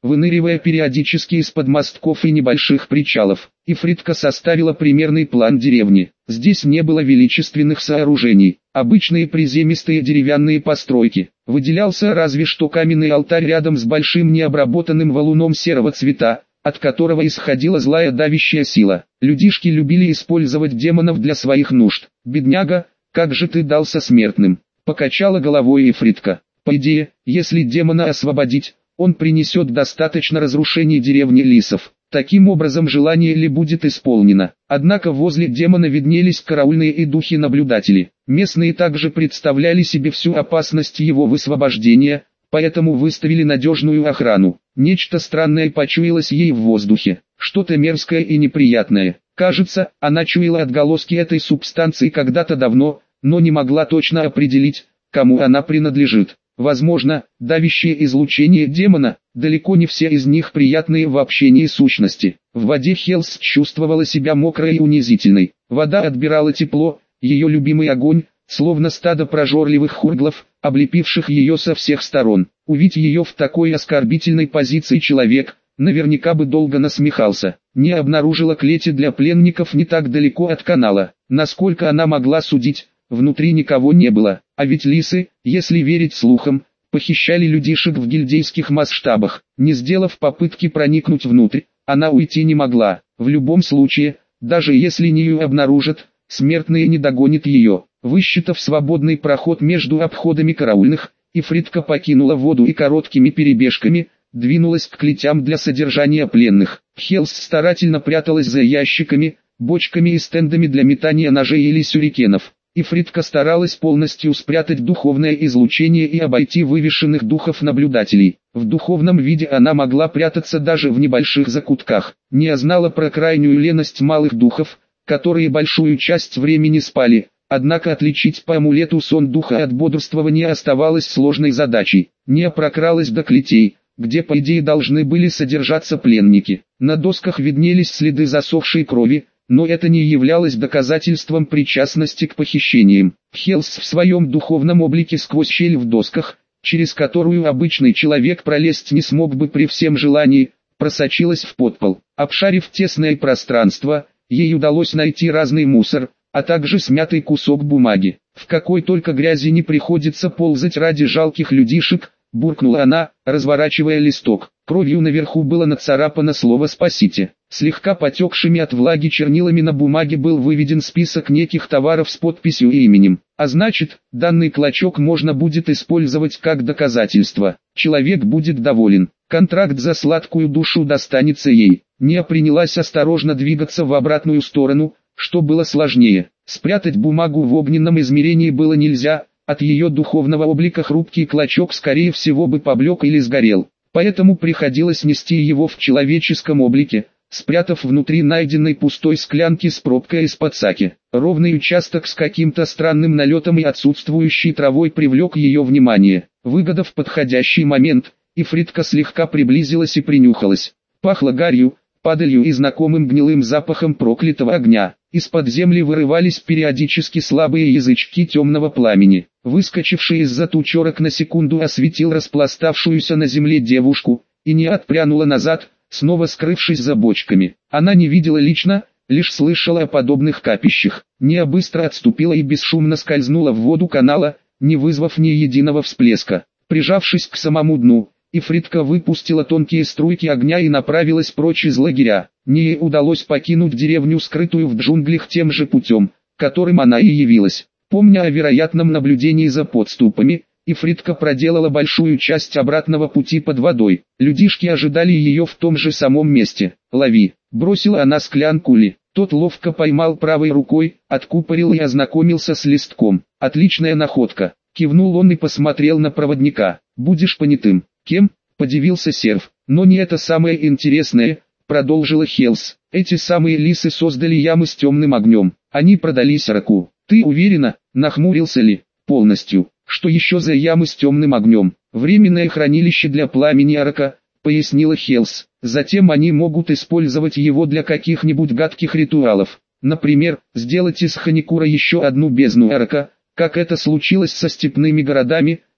[SPEAKER 1] выныривая периодически из-под мостков и небольших причалов. Ифритка составила примерный план деревни. Здесь не было величественных сооружений, обычные приземистые деревянные постройки. Выделялся разве что каменный алтарь рядом с большим необработанным валуном серого цвета, от которого исходила злая давящая сила. Людишки любили использовать демонов для своих нужд. «Бедняга, как же ты дался смертным?» — покачала головой Ифритка. «По идее, если демона освободить, он принесет достаточно разрушений деревни лисов. Таким образом желание Ли будет исполнено». Однако возле демона виднелись караульные и духи-наблюдатели. Местные также представляли себе всю опасность его высвобождения, поэтому выставили надежную охрану. Нечто странное почуялось ей в воздухе, что-то мерзкое и неприятное. Кажется, она чуяла отголоски этой субстанции когда-то давно, но не могла точно определить, кому она принадлежит. Возможно, давящее излучение демона, далеко не все из них приятные в общении сущности. В воде Хелс чувствовала себя мокрой и унизительной. Вода отбирала тепло, ее любимый огонь, словно стадо прожорливых хурглов, облепивших ее со всех сторон. Увидеть ее в такой оскорбительной позиции человек, наверняка бы долго насмехался. Не обнаружила клети для пленников не так далеко от канала. Насколько она могла судить, внутри никого не было. А ведь лисы, если верить слухам, похищали людишек в гильдейских масштабах. Не сделав попытки проникнуть внутрь, она уйти не могла. В любом случае, даже если Нию обнаружат, смертные не догонят ее. Высчитав свободный проход между обходами караульных, Ифритка покинула воду и короткими перебежками двинулась к клетям для содержания пленных. Хелс старательно пряталась за ящиками, бочками и стендами для метания ножей или сюрикенов. Ифритка старалась полностью спрятать духовное излучение и обойти вывешенных духов-наблюдателей. В духовном виде она могла прятаться даже в небольших закутках. Не знала про крайнюю леность малых духов, которые большую часть времени спали. Однако отличить по амулету сон духа от бодрствования оставалось сложной задачей. Не прокралась до клетей, где по идее должны были содержаться пленники. На досках виднелись следы засохшей крови, но это не являлось доказательством причастности к похищениям. Хелс в своем духовном облике сквозь щель в досках, через которую обычный человек пролезть не смог бы при всем желании, просочилась в подпол. Обшарив тесное пространство, ей удалось найти разный мусор, а также смятый кусок бумаги. В какой только грязи не приходится ползать ради жалких людишек, буркнула она, разворачивая листок. Кровью наверху было нацарапано слово «спасите». Слегка потекшими от влаги чернилами на бумаге был выведен список неких товаров с подписью и именем. А значит, данный клочок можно будет использовать как доказательство. Человек будет доволен. Контракт за сладкую душу достанется ей. Ния принялась осторожно двигаться в обратную сторону, что было сложнее. Спрятать бумагу в огненном измерении было нельзя, от ее духовного облика хрупкий клочок скорее всего бы поблек или сгорел. Поэтому приходилось нести его в человеческом облике, спрятав внутри найденной пустой склянки с пробкой из-под саки. Ровный участок с каким-то странным налетом и отсутствующей травой привлек ее внимание. Выгодав подходящий момент, Ифритка слегка приблизилась и принюхалась. Пахло гарью, падалью и знакомым гнилым запахом проклятого огня. Из-под земли вырывались периодически слабые язычки темного пламени. Выскочивший из-за тучерок на секунду осветил распластавшуюся на земле девушку, и не отпрянула назад, снова скрывшись за бочками. Она не видела лично, лишь слышала о подобных капищах. Неа быстро отступила и бесшумно скользнула в воду канала, не вызвав ни единого всплеска. Прижавшись к самому дну, Ифритка выпустила тонкие струйки огня и направилась прочь из лагеря. Нее удалось покинуть деревню, скрытую в джунглях, тем же путем, которым она и явилась. Помня о вероятном наблюдении за подступами, Ифритка проделала большую часть обратного пути под водой. Людишки ожидали ее в том же самом месте. «Лови!» — бросила она склянку Ли. Тот ловко поймал правой рукой, откупорил и ознакомился с листком. «Отличная находка!» — кивнул он и посмотрел на проводника. «Будешь понятым». «Кем?» — подивился серф. «Но не это самое интересное», — продолжила Хелс. «Эти самые лисы создали ямы с темным огнем. Они продались Раку». «Ты уверена?» — нахмурился Ли. «Полностью». «Что еще за ямы с темным огнем?» «Временное хранилище для пламени Арака», — пояснила Хелс. «Затем они могут использовать его для каких-нибудь гадких ритуалов. Например, сделать из Ханикура еще одну бездну Арака, как это случилось со степными городами,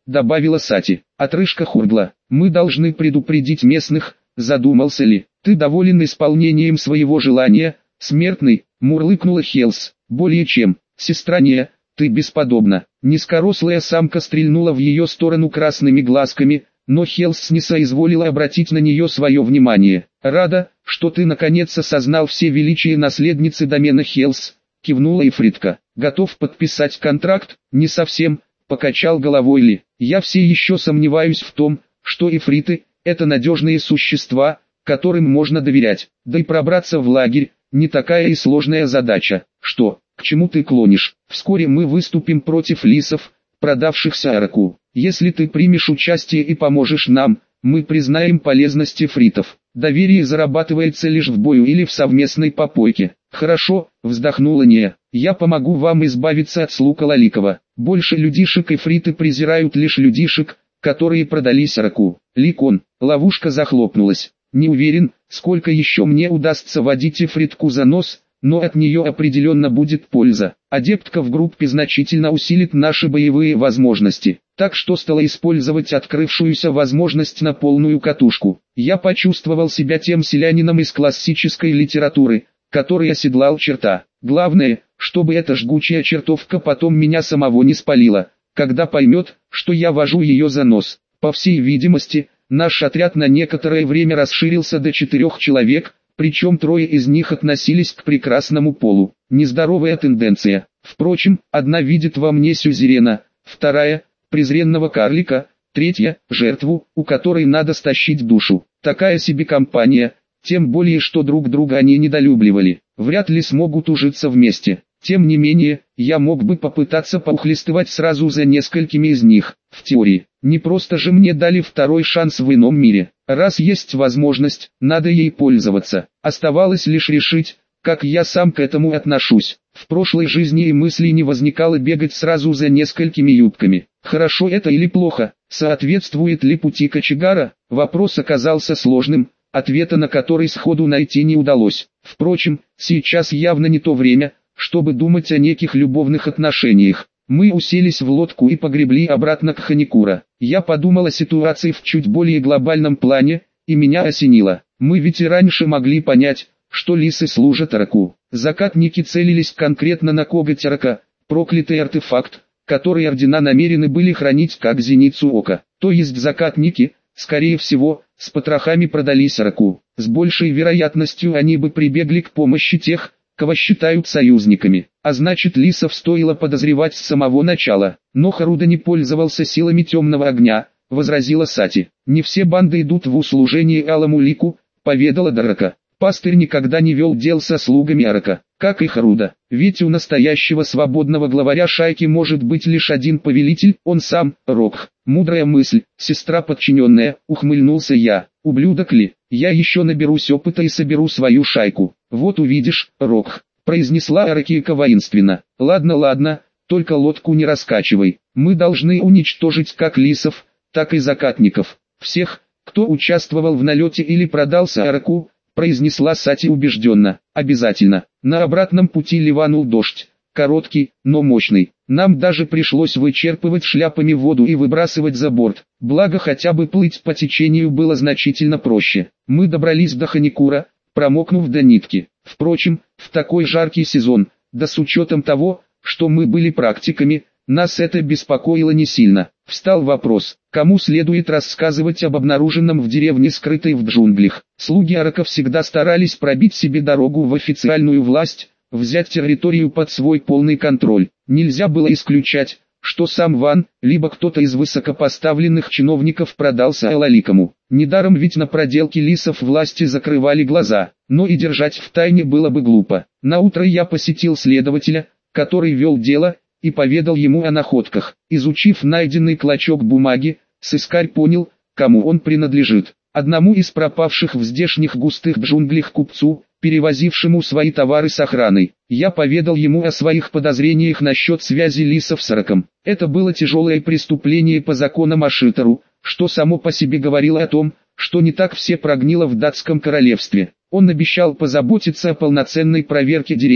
[SPEAKER 1] добавила Сати. Отрыжка Хургла. Мы должны предупредить местных, задумался ли. Ты доволен исполнением своего желания, смертный, мурлыкнула Хелс. Более чем, сестра не, ты бесподобна. Низкорослая самка стрельнула в ее сторону красными глазками, но Хелс не соизволила обратить на нее свое внимание. Рада, что ты наконец осознал все величие наследницы домена Хелс, кивнула Ифритка. Готов подписать контракт? Не совсем, покачал головой Ли. Я все еще сомневаюсь в том, что ифриты – это надежные существа, которым можно доверять. Да и пробраться в лагерь – не такая и сложная задача. Что, к чему ты клонишь? Вскоре мы выступим против лисов, продавшихся Араку. Если ты примешь участие и поможешь нам, мы признаем полезность ифритов. Доверие зарабатывается лишь в бою или в совместной попойке. Хорошо, вздохнула Нея. Я помогу вам избавиться от слуг Алаликова. Больше людишек ифриты презирают лишь людишек, которые продались Араку. Ликон, ловушка захлопнулась. Не уверен, сколько еще мне удастся водить ифритку за нос, но от нее определенно будет польза. Адептка в группе значительно усилит наши боевые возможности, так что стала использовать открывшуюся возможность на полную катушку. Я почувствовал себя тем селянином из классической литературы, который оседлал черта. Главное, чтобы эта жгучая чертовка потом меня самого не спалила, когда поймет, что я вожу ее за нос. По всей видимости, наш отряд на некоторое время расширился до четырех человек, причем трое из них относились к прекрасному полу. Нездоровая тенденция. Впрочем, одна видит во мне сюзерена, вторая – презренного карлика, третья – жертву, у которой надо стащить душу. Такая себе компания, тем более что друг друга они недолюбливали. Вряд ли смогут ужиться вместе. Тем не менее, я мог бы попытаться поухлестывать сразу за несколькими из них. В теории, не просто же мне дали второй шанс в ином мире. Раз есть возможность, надо ей пользоваться. Оставалось лишь решить, как я сам к этому отношусь. В прошлой жизни и мысли не возникало бегать сразу за несколькими юбками. Хорошо это или плохо, соответствует ли пути кочегара? Вопрос оказался сложным, ответа на который сходу найти не удалось. Впрочем, сейчас явно не то время, чтобы думать о неких любовных отношениях. Мы уселись в лодку и погребли обратно к Ханикура. Я подумал о ситуации в чуть более глобальном плане, и меня осенило. Мы ведь и раньше могли понять, что лисы служат Араку. Закатники целились конкретно на коготь Арака, проклятый артефакт, который ордена намерены были хранить как зеницу ока. То есть закатники, скорее всего, с потрохами продались Араку. С большей вероятностью они бы прибегли к помощи тех, кого считают союзниками, а значит лисов стоило подозревать с самого начала. Но Харуда не пользовался силами темного огня, возразила Сати. Не все банды идут в услужение Алому Лику, поведала Дарака. Пастырь никогда не вел дел со слугами Арака, как и Харуда. Ведь у настоящего свободного главаря шайки может быть лишь один повелитель, он сам, Рокх. Мудрая мысль, сестра подчиненная, ухмыльнулся я. Ублюдок ли, я еще наберусь опыта и соберу свою шайку. Вот увидишь, Рокх, произнесла Аракейка воинственно. Ладно, ладно, только лодку не раскачивай. Мы должны уничтожить как лисов, так и закатников. Всех, кто участвовал в налете или продался Араку, произнесла Сати убежденно. Обязательно. На обратном пути ливанул дождь. Короткий, но мощный. Нам даже пришлось вычерпывать шляпами воду и выбрасывать за борт. Благо хотя бы плыть по течению было значительно проще. Мы добрались до Ханикура, промокнув до нитки. Впрочем, в такой жаркий сезон, да с учетом того, что мы были практиками, нас это беспокоило не сильно. Встал вопрос, кому следует рассказывать об обнаруженном в деревне скрытой в джунглях. Слуги Арака всегда старались пробить себе дорогу в официальную власть, взять территорию под свой полный контроль. Нельзя было исключать, что сам Ван, либо кто-то из высокопоставленных чиновников продался Алаликому. Недаром ведь на проделки лисов власти закрывали глаза, но и держать в тайне было бы глупо. Наутро я посетил следователя, который вел дело, и поведал ему о находках. Изучив найденный клочок бумаги, сыскарь понял, кому он принадлежит. Одному из пропавших в здешних густых джунглях купцу, перевозившему свои товары с охраной. Я поведал ему о своих подозрениях насчет связи лисов с Араком. Это было тяжелое преступление по законам Ашитару, что само по себе говорило о том, что не так все прогнило в датском королевстве. Он обещал позаботиться о полноценной проверке деревни,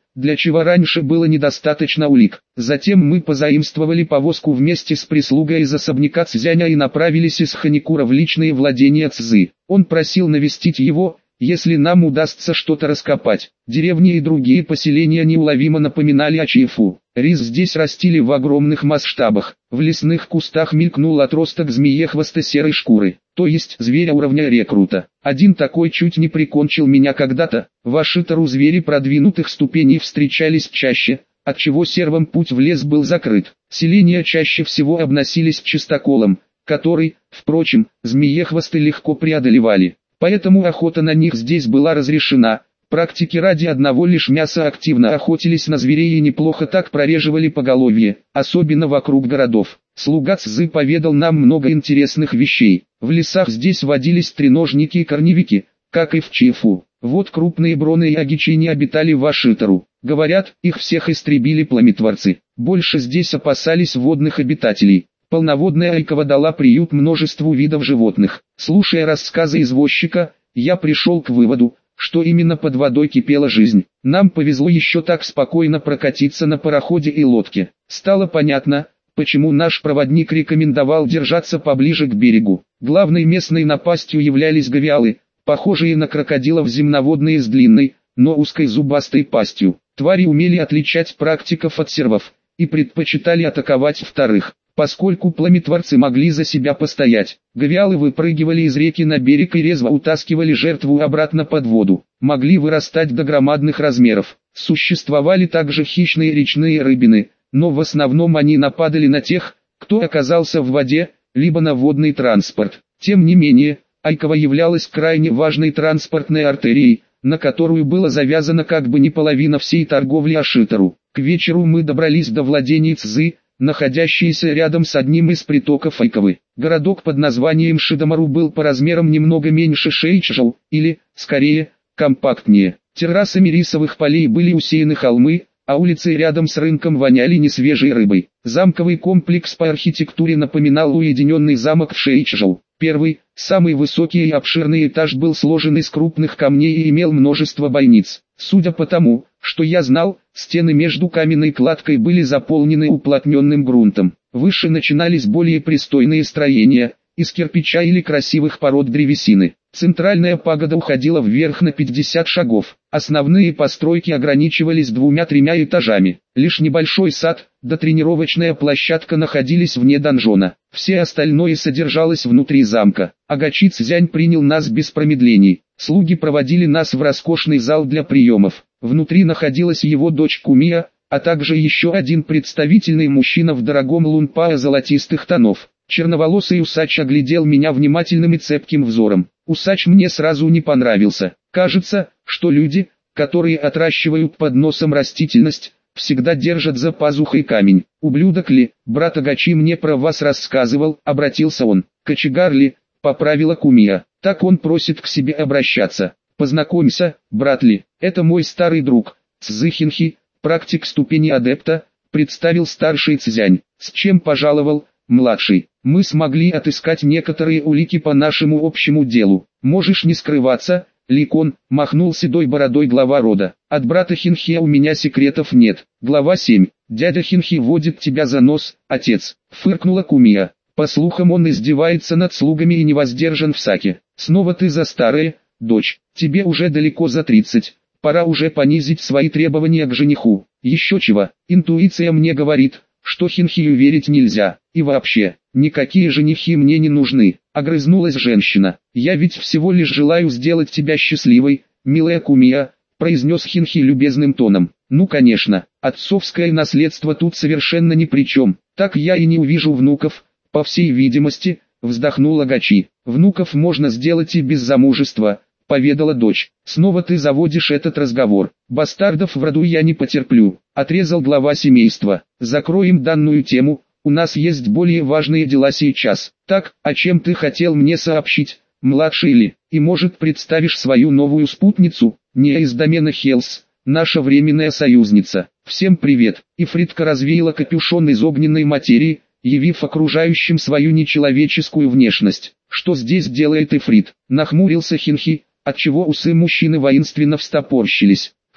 [SPEAKER 1] для чего раньше было недостаточно улик. Затем мы позаимствовали повозку вместе с прислугой из особняка Цзяня и направились из Ханикура в личные владения Цзы. Он просил навестить его, если нам удастся что-то раскопать. Деревни и другие поселения неуловимо напоминали Ачифу. Рис здесь растили в огромных масштабах. В лесных кустах мелькнул отросток змеехвоста серой шкуры, то есть зверя уровня рекрута. Один такой чуть не прикончил меня когда-то. В Ашитару звери продвинутых ступеней встречались чаще, отчего сервам путь в лес был закрыт. Селения чаще всего обносились чистоколом, который, впрочем, змеехвосты легко преодолевали. Поэтому охота на них здесь была разрешена. Практики ради одного лишь мяса активно охотились на зверей и неплохо так прореживали поголовье, особенно вокруг городов. Слуга Цзы поведал нам много интересных вещей. В лесах здесь водились треножники и корневики, как и в Чифу. Вот крупные броны и агичи не обитали в Ашитару. Говорят, их всех истребили пламетворцы. Больше здесь опасались водных обитателей. Полноводная Айкова дала приют множеству видов животных. Слушая рассказы извозчика, я пришел к выводу, что именно под водой кипела жизнь. Нам повезло еще так спокойно прокатиться на пароходе и лодке. Стало понятно, почему наш проводник рекомендовал держаться поближе к берегу. Главной местной напастью являлись гавиалы, похожие на крокодилов земноводные с длинной, но узкой зубастой пастью. Твари умели отличать практиков от сервов и предпочитали атаковать вторых. Поскольку пламетворцы могли за себя постоять, гавиалы выпрыгивали из реки на берег и резво утаскивали жертву обратно под воду. Могли вырастать до громадных размеров. Существовали также хищные речные рыбины, но в основном они нападали на тех, кто оказался в воде, либо на водный транспорт. Тем не менее, Айкова являлась крайне важной транспортной артерией, на которую было завязано как бы не половина всей торговли Ашитару. К вечеру мы добрались до владений Цзы, находящийся рядом с одним из притоков Айковы. Городок под названием Шидамару был по размерам немного меньше Шейчжоу, или, скорее, компактнее. Террасами рисовых полей были усеяны холмы, а улицы рядом с рынком воняли несвежей рыбой. Замковый комплекс по архитектуре напоминал уединенный замок в Шейчжоу. Первый, самый высокий и обширный этаж был сложен из крупных камней и имел множество бойниц. Судя по тому, что я знал, стены между каменной кладкой были заполнены уплотненным грунтом. Выше начинались более пристойные строения, из кирпича или красивых пород древесины. Центральная пагода уходила вверх на пятьдесят шагов. Основные постройки ограничивались двумя-тремя этажами. Лишь небольшой сад, да тренировочная площадка находились вне донжона. Все остальное содержалось внутри замка. Агачи Цзянь принял нас без промедлений. Слуги проводили нас в роскошный зал для приемов. Внутри находилась его дочь Кумия, а также еще один представительный мужчина в дорогом лунпае золотистых тонов. Черноволосый усач оглядел меня внимательным и цепким взором. Усач мне сразу не понравился. Кажется, что люди, которые отращивают под носом растительность, всегда держат за пазухой камень. Ублюдок ли, брат Агачи мне про вас рассказывал, обратился он. Кочегар ли, поправила Кумия. Так он просит к себе обращаться. Познакомься, брат ли, это мой старый друг, Цзыхинхи, практик ступени адепта, представил старший Цзянь. С чем пожаловал, младший? Мы смогли отыскать некоторые улики по нашему общему делу. Можешь не скрываться, Ликон, махнул седой бородой глава рода. От брата Хинхе у меня секретов нет. Глава семь. Дядя Хинхи водит тебя за нос, отец, фыркнула Кумия. По слухам, он издевается над слугами и невоздержан в саке. Снова ты за старое, дочь, тебе уже далеко за тридцать. Пора уже понизить свои требования к жениху. Еще чего, интуиция мне говорит, что Хинхию верить нельзя. И вообще, никакие женихи мне не нужны. Огрызнулась женщина. Я ведь всего лишь желаю сделать тебя счастливой, милая Кумия, произнес Хинхи любезным тоном. Ну конечно, отцовское наследство тут совершенно ни при чем. Так я и не увижу внуков, по всей видимости, вздохнула Агачи. Внуков можно сделать и без замужества, поведала дочь. Снова ты заводишь этот разговор. Бастардов в роду я не потерплю, отрезал глава семейства. Закроем данную тему, у нас есть более важные дела сейчас. Так, о чем ты хотел мне сообщить, младший ли? И может представишь свою новую спутницу, не из домена Хелс, наша временная союзница. Всем привет. Ифритка развеяла капюшон из огненной материи, явив окружающим свою нечеловеческую внешность. Что здесь делает Ифрит? Нахмурился Хинхи, отчего усы мужчины воинственно встопорщились.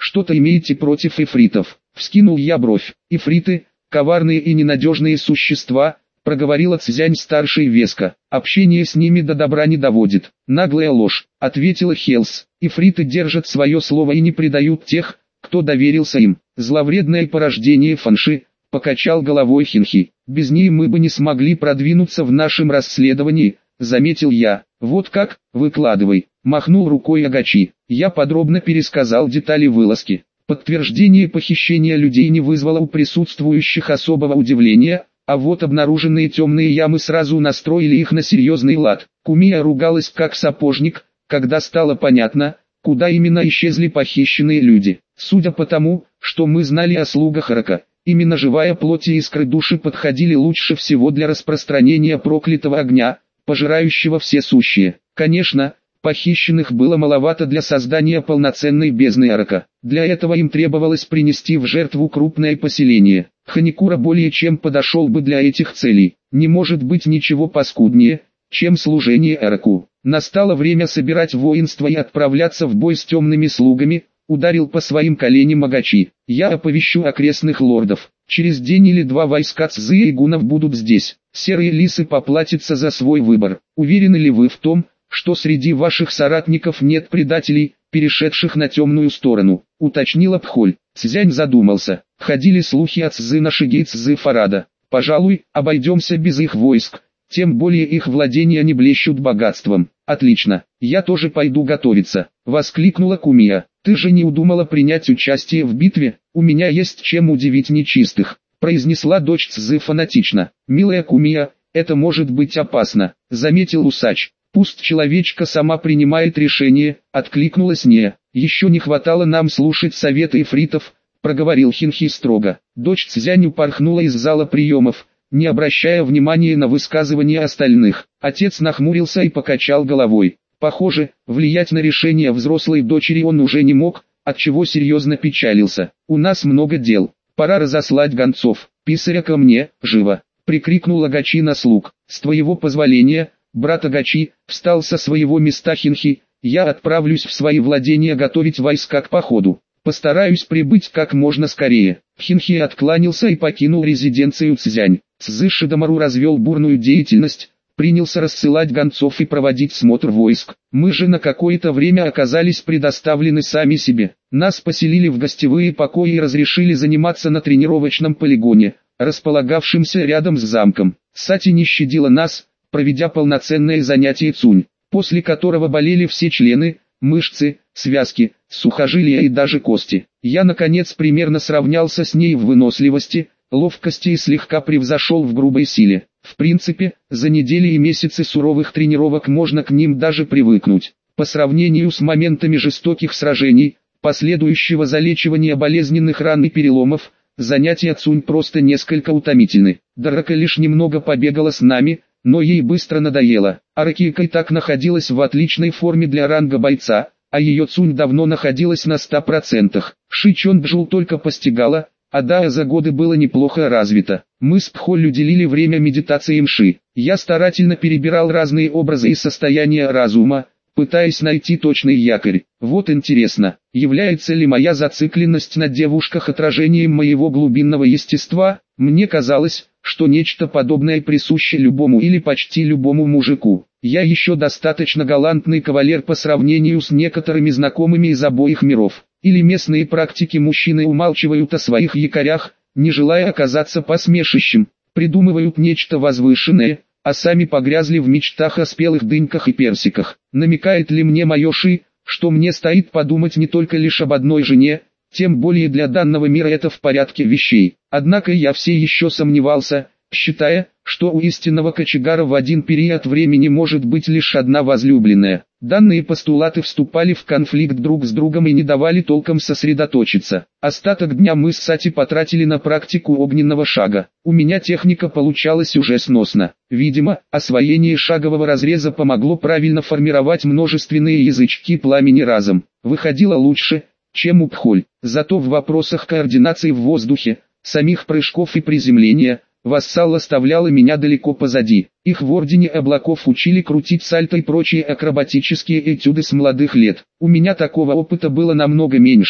[SPEAKER 1] что-то имеете против ифритов? Вскинул я бровь. Ифриты, коварные и ненадежные существа, проговорила Цзянь-старший веско. Общение с ними до добра не доводит. Наглая ложь, ответила Хелс. Ифриты держат свое слово и не предают тех, кто доверился им. Зловредное порождение Фанши, покачал головой Хинхи. Без ней мы бы не смогли продвинуться в нашем расследовании, заметил я. Вот как, выкладывай, махнул рукой Агачи. Я подробно пересказал детали вылазки. Подтверждение похищения людей не вызвало у присутствующих особого удивления, а вот обнаруженные темные ямы сразу настроили их на серьезный лад. Кумия ругалась как сапожник, когда стало понятно, куда именно исчезли похищенные люди. Судя по тому, что мы знали о слугах Рака, именно живая плоть и искры души подходили лучше всего для распространения проклятого огня, пожирающего все сущие. Конечно, похищенных было маловато для создания полноценной бездны Арака. Для этого им требовалось принести в жертву крупное поселение. Ханикура более чем подошел бы для этих целей. Не может быть ничего паскуднее, чем служение Араку. Настало время собирать воинство и отправляться в бой с темными слугами, ударил по своим коленям Агачи. Я оповещу окрестных лордов. Через день или два войска Цзы и гунов будут здесь. Серые лисы поплатятся за свой выбор. Уверены ли вы в том, что среди ваших соратников нет предателей, перешедших на темную сторону? Уточнила Пхоль. Цзянь задумался. Ходили слухи от Цзы на Шиге Цзы Фарада. Пожалуй, обойдемся без их войск. Тем более их владения не блещут богатством. Отлично, я тоже пойду готовиться, воскликнула Кумия. Ты же не удумала принять участие в битве? У меня есть чем удивить нечистых, произнесла дочь Цзы фанатично. Милая Кумия, это может быть опасно, заметил усач. Пусть человечка сама принимает решение, откликнулась Нея. Еще не хватало нам слушать советы ифритов, проговорил Хинхи строго. Дочь Цзянь упорхнула из зала приемов, не обращая внимания на высказывания остальных. Отец нахмурился и покачал головой. Похоже, влиять на решение взрослой дочери он уже не мог, отчего серьезно печалился. «У нас много дел, пора разослать гонцов. Писаря ко мне, живо!» — прикрикнул Агачи на слуг. «С твоего позволения, брат Агачи», — встал со своего места Хинхи, — «я отправлюсь в свои владения готовить войска к походу. Постараюсь прибыть как можно скорее». Хинхи откланялся и покинул резиденцию Цзянь. Цзы Шидамару развел бурную деятельность, принялся рассылать гонцов и проводить смотр войск. Мы же на какое-то время оказались предоставлены сами себе. Нас поселили в гостевые покои и разрешили заниматься на тренировочном полигоне, располагавшемся рядом с замком. Сати не щадила нас, проведя полноценное занятие цунь, после которого болели все члены, мышцы, связки, сухожилия и даже кости. Я наконец примерно сравнялся с ней в выносливости, ловкости и слегка превзошел в грубой силе. В принципе, за недели и месяцы суровых тренировок можно к ним даже привыкнуть. По сравнению с моментами жестоких сражений, последующего залечивания болезненных ран и переломов, занятия цунь просто несколько утомительны. Дарака лишь немного побегала с нами, но ей быстро надоело. Аракика и так находилась в отличной форме для ранга бойца, а ее цунь давно находилась на ста процентах. Ши Чонджул только постигала, а Даа за годы было неплохо развито. Мы с Пхоль уделили время медитации Мши. Я старательно перебирал разные образы и состояния разума, пытаясь найти точный якорь. Вот интересно, является ли моя зацикленность на девушках отражением моего глубинного естества? Мне казалось, что нечто подобное присуще любому или почти любому мужику. Я еще достаточно галантный кавалер по сравнению с некоторыми знакомыми из обоих миров. Или местные практики мужчины умалчивают о своих якорях, не желая оказаться посмешищем, придумывают нечто возвышенное, а сами погрязли в мечтах о спелых дыньках и персиках. Намекает ли мне мое Ши, что мне стоит подумать не только лишь об одной жене, тем более для данного мира это в порядке вещей. Однако я все еще сомневался, считая, что у истинного кочегара в один период времени может быть лишь одна возлюбленная. Данные постулаты вступали в конфликт друг с другом и не давали толком сосредоточиться. Остаток дня мы с Сати потратили на практику огненного шага. У меня техника получалась уже сносно. Видимо, освоение шагового разреза помогло правильно формировать множественные язычки пламени разом. Выходило лучше, чем у Пхоль. Зато в вопросах координации в воздухе, самих прыжков и приземления, Вассал оставляла меня далеко позади. Их в Ордене Облаков учили крутить сальто и прочие акробатические этюды с молодых лет. У меня такого опыта было намного меньше,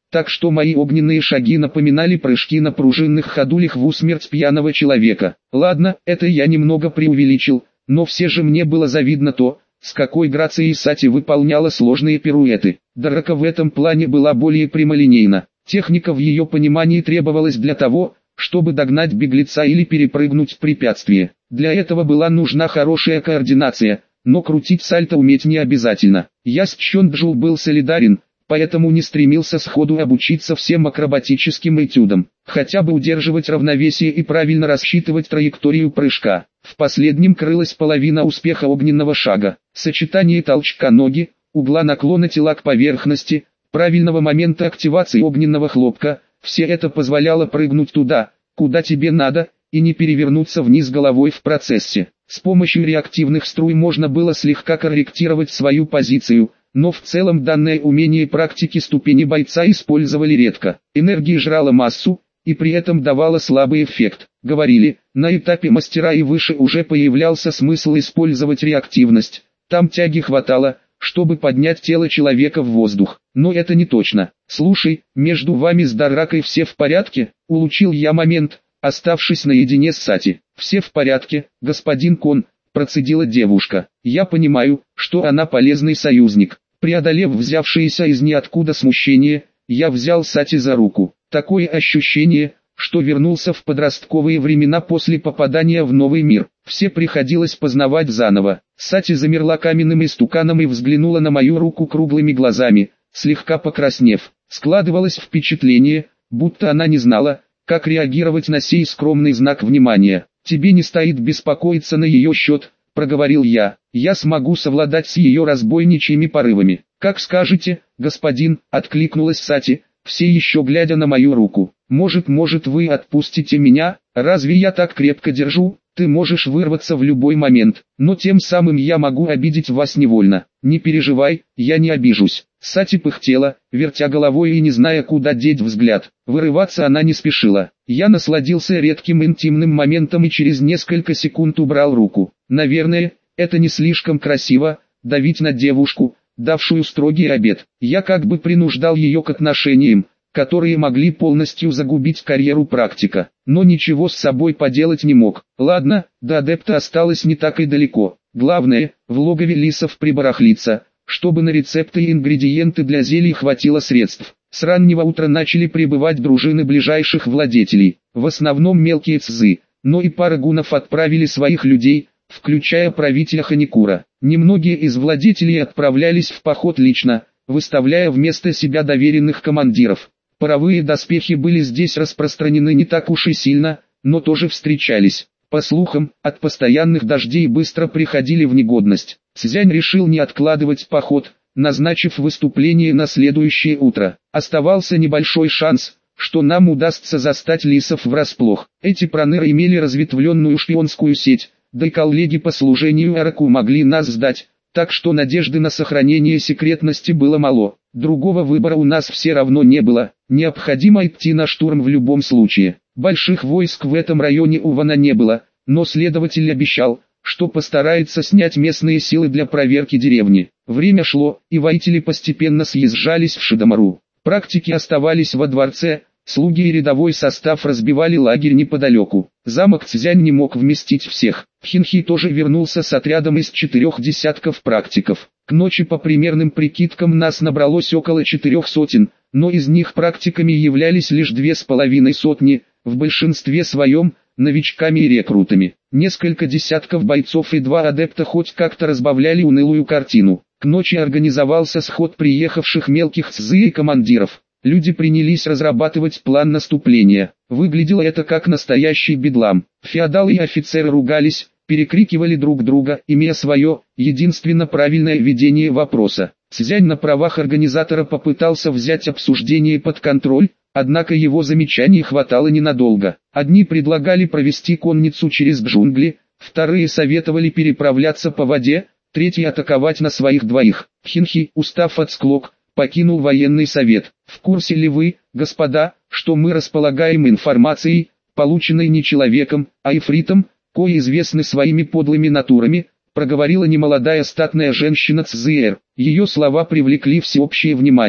[SPEAKER 1] так что мои огненные шаги напоминали прыжки на пружинных ходулях в усмерть пьяного человека. Ладно, это я немного преувеличил, но все же мне было завидно то, с какой грацией Сати выполняла сложные пируэты. Драка в этом плане была более прямолинейна. Техника в ее понимании требовалась для того, чтобы догнать беглеца или перепрыгнуть препятствие. Для этого была нужна хорошая координация, но крутить сальто уметь не обязательно. Я с Чонджу был солидарен, поэтому не стремился сходу обучиться всем акробатическим этюдам, хотя бы удерживать равновесие и правильно рассчитывать траекторию прыжка. В последнем крылась половина успеха огненного шага. Сочетание толчка ноги, угла наклона тела к поверхности, правильного момента активации огненного хлопка – все это позволяло прыгнуть туда, куда тебе надо, и не перевернуться вниз головой в процессе. С помощью реактивных струй можно было слегка корректировать свою позицию, но в целом данное умение практики ступени бойца использовали редко. Энергия жрала массу, и при этом давала слабый эффект. Говорили, на этапе мастера и выше уже появлялся смысл использовать реактивность. Там тяги хватало, чтобы поднять тело человека в воздух. Но это не точно. «Слушай, между вами с Даракой все в порядке?» — улучил я момент, оставшись наедине с Сати. «Все в порядке, господин Кон», — процедила девушка. «Я понимаю, что она полезный союзник». Преодолев взявшееся из ниоткуда смущение, я взял Сати за руку. Такое ощущение, что вернулся в подростковые времена после попадания в новый мир. Все приходилось познавать заново. Сати замерла каменным истуканом и взглянула на мою руку круглыми глазами, слегка покраснев. Складывалось впечатление, будто она не знала, как реагировать на сей скромный знак внимания. «Тебе не стоит беспокоиться на ее счет», — проговорил я. «Я смогу совладать с ее разбойничьими порывами». «Как скажете, господин», — откликнулась Сати, все еще глядя на мою руку. «Может, может вы отпустите меня? Разве я так крепко держу? Ты можешь вырваться в любой момент, но тем самым я могу обидеть вас невольно». «Не переживай, я не обижусь». Сати пыхтела, вертя головой и не зная, куда деть взгляд. Вырываться она не спешила. Я насладился редким интимным моментом и через несколько секунд убрал руку. Наверное, это не слишком красиво, давить на девушку, давшую строгий обет. Я как бы принуждал ее к отношениям, которые могли полностью загубить карьеру практика, но ничего с собой поделать не мог. Ладно, до адепта осталось не так и далеко. Главное, в логове лисов прибарахлиться, чтобы на рецепты и ингредиенты для зелий хватило средств. С раннего утра начали прибывать дружины ближайших владетелей, в основном мелкие цзы, но и пара гунов отправили своих людей, включая правителя Ханикура. Немногие из владетелей отправлялись в поход лично, выставляя вместо себя доверенных командиров. Паровые доспехи были здесь распространены не так уж и сильно, но тоже встречались. По слухам, от постоянных дождей быстро приходили в негодность. Цзянь решил не откладывать поход, назначив выступление на следующее утро. Оставался небольшой шанс, что нам удастся застать лисов врасплох. Эти проныры имели разветвленную шпионскую сеть, да и коллеги по служению Араку могли нас сдать, так что надежды на сохранение секретности было мало. Другого выбора у нас все равно не было, необходимо идти на штурм в любом случае. Больших войск в этом районе у Вана не было, но следователь обещал, что постарается снять местные силы для проверки деревни. Время шло, и воители постепенно съезжались в Шидамару. Практики оставались во дворце, слуги и рядовой состав разбивали лагерь неподалеку. Замок Цзянь не мог вместить всех. Хинхи тоже вернулся с отрядом из четырех десятков практиков. К ночи по примерным прикидкам нас набралось около четырех сотен, но из них практиками являлись лишь две с половиной сотни, в большинстве своем, новичками и рекрутами. Несколько десятков бойцов и два адепта хоть как-то разбавляли унылую картину. К ночи организовался сход приехавших мелких цзы и командиров. Люди принялись разрабатывать план наступления. Выглядело это как настоящий бедлам. Феодалы и офицеры ругались, перекрикивали друг друга, имея свое, единственно правильное ведение вопроса. Цзянь на правах организатора попытался взять обсуждение под контроль, однако его замечаний хватало ненадолго. Одни предлагали провести конницу через джунгли, вторые советовали переправляться по воде, третьи атаковать на своих двоих. Хинхи, устав от склок, покинул военный совет. В курсе ли вы, господа, что мы располагаем информацией, полученной не человеком, а ифритом, кои известны своими подлыми натурами, проговорила немолодая статная женщина Цзэр. Ее слова привлекли всеобщее внимание.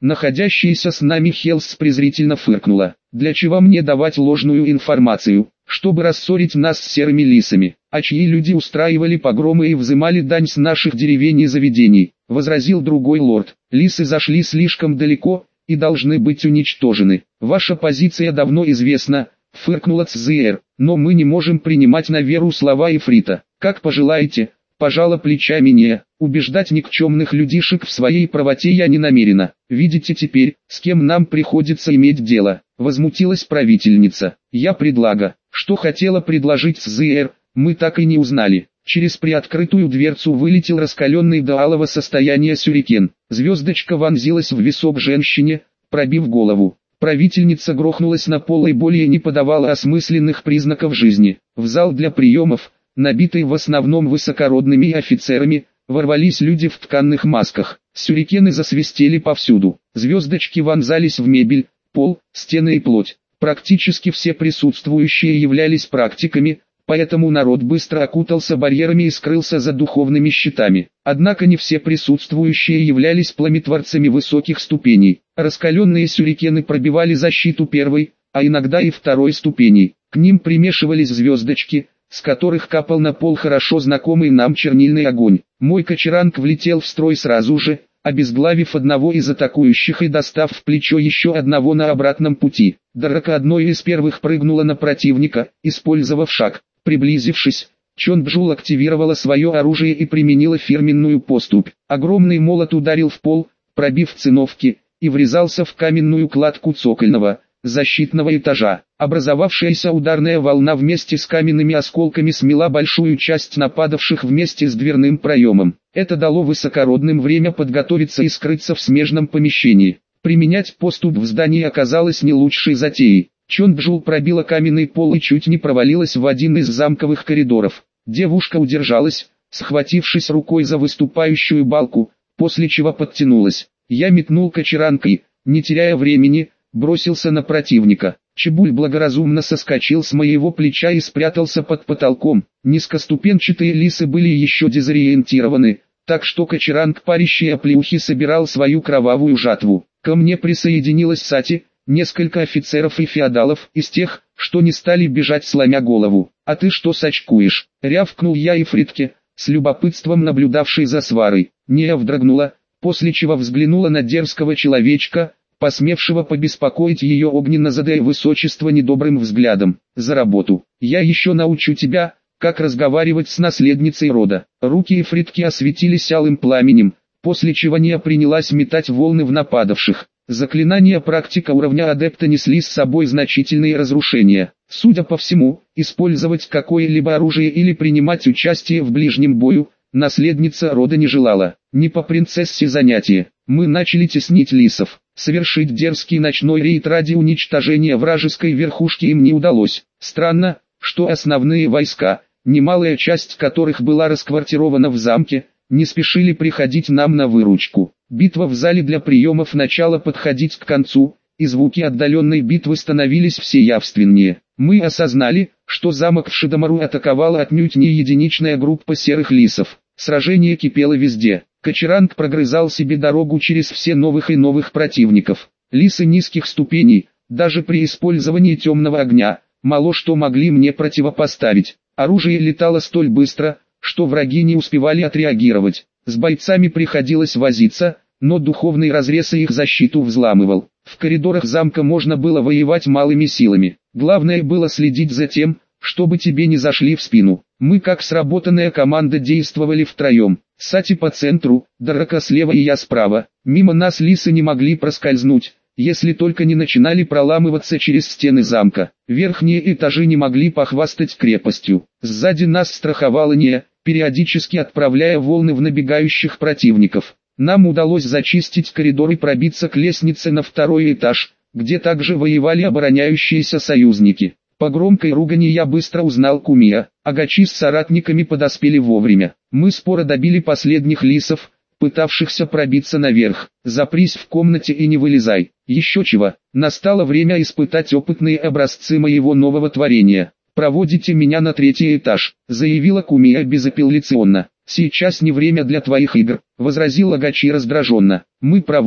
[SPEAKER 1] Находящаяся с нами Хелс презрительно фыркнула. Для чего мне давать ложную информацию, чтобы рассорить нас с серыми лисами? А чьи люди устраивали погромы и взымали дань с наших деревень и заведений? Возразил другой лорд. Лисы зашли слишком далеко и должны быть уничтожены. Ваша позиция давно известна, фыркнула Цзэр, но мы не можем принимать на веру слова Ифрита. Как пожелаете, пожала плечами не. Убеждать никчемных людишек в своей правоте я не намерена. Видите теперь, с кем нам приходится иметь дело. Возмутилась правительница. Я предлага, что хотела предложить Цзэр, мы так и не узнали. Через приоткрытую дверцу вылетел раскаленный до алого состояния сюрикен. Звездочка вонзилась в висок женщине, пробив голову. Правительница грохнулась на пол и более не подавала осмысленных признаков жизни. В зал для приемов, набитый в основном высокородными офицерами, ворвались люди в тканных масках. Сюрикены засвистели повсюду. Звездочки вонзались в мебель, пол, стены и плоть. Практически все присутствующие являлись практиками, поэтому народ быстро окутался барьерами и скрылся за духовными щитами. Однако не все присутствующие являлись пламетворцами высоких ступеней. Раскаленные сюрикены пробивали защиту первой, а иногда и второй ступеней. К ним примешивались звездочки, с которых капал на пол хорошо знакомый нам чернильный огонь. Мой кочеранг влетел в строй сразу же, обезглавив одного из атакующих и достав в плечо еще одного на обратном пути. Драка одной из первых прыгнула на противника, использовав шаг. Приблизившись, Чонбджул активировала свое оружие и применила фирменную поступь. Огромный молот ударил в пол, пробив циновки, и врезался в каменную кладку цокольного, защитного этажа. Образовавшаяся ударная волна вместе с каменными осколками смела большую часть нападавших вместе с дверным проемом. Это дало высокородным время подготовиться и скрыться в смежном помещении. Применять поступ в здании оказалось не лучшей затеей. Чонбджул пробила каменный пол и чуть не провалилась в один из замковых коридоров. Девушка удержалась, схватившись рукой за выступающую балку, после чего подтянулась. Я метнул кочеранг и, не теряя времени, бросился на противника. Чебуль благоразумно соскочил с моего плеча и спрятался под потолком. Низкоступенчатые лисы были еще дезориентированы, так что кочеранг парящей оплеухи собирал свою кровавую жатву. Ко мне присоединилась Сати, несколько офицеров и феодалов из тех, что не стали бежать сломя голову. «А ты что сачкуешь?» — рявкнул я Ифритке, с любопытством наблюдавшей за сварой. Нея вздрогнула, после чего взглянула на дерзкого человечка, посмевшего побеспокоить ее огненно задая высочество недобрым взглядом. «За работу. Я еще научу тебя, как разговаривать с наследницей рода». Руки Ифритки осветились алым пламенем, после чего Нея принялась метать волны в нападавших. Заклинания практика уровня адепта несли с собой значительные разрушения. Судя по всему, использовать какое-либо оружие или принимать участие в ближнем бою, наследница рода не желала. Не по принцессе занятие. Мы начали теснить лисов. Совершить дерзкий ночной рейд ради уничтожения вражеской верхушки им не удалось. Странно, что основные войска, немалая часть которых была расквартирована в замке, не спешили приходить нам на выручку. Битва в зале для приемов начала подходить к концу, и звуки отдаленной битвы становились все явственнее. Мы осознали, что замок в Шидамару атаковала отнюдь не единичная группа серых лисов. Сражение кипело везде. Кочеранг прогрызал себе дорогу через все новых и новых противников. Лисы низких ступеней, даже при использовании темного огня, мало что могли мне противопоставить. Оружие летало столь быстро, что враги не успевали отреагировать. С бойцами приходилось возиться, но духовный разрез и их защиту взламывал. В коридорах замка можно было воевать малыми силами. Главное было следить за тем, чтобы тебе не зашли в спину. Мы как сработанная команда действовали втроем. Сати по центру, Драка слева и я справа. Мимо нас лисы не могли проскользнуть, если только не начинали проламываться через стены замка. Верхние этажи не могли похвастать крепостью. Сзади нас страховала Нея, периодически отправляя волны в набегающих противников. Нам удалось зачистить коридор и пробиться к лестнице на второй этаж, где также воевали обороняющиеся союзники. По громкой ругани я быстро узнал Кумия, агачи с соратниками подоспели вовремя. Мы споро добили последних лисов, пытавшихся пробиться наверх. Запрись в комнате и не вылезай. Еще чего, настало время испытать опытные образцы моего нового творения. «Проводите меня на третий этаж», — заявила Кумия безапелляционно. «Сейчас не время для твоих игр», — возразил Агачи раздраженно. «Мы проводим.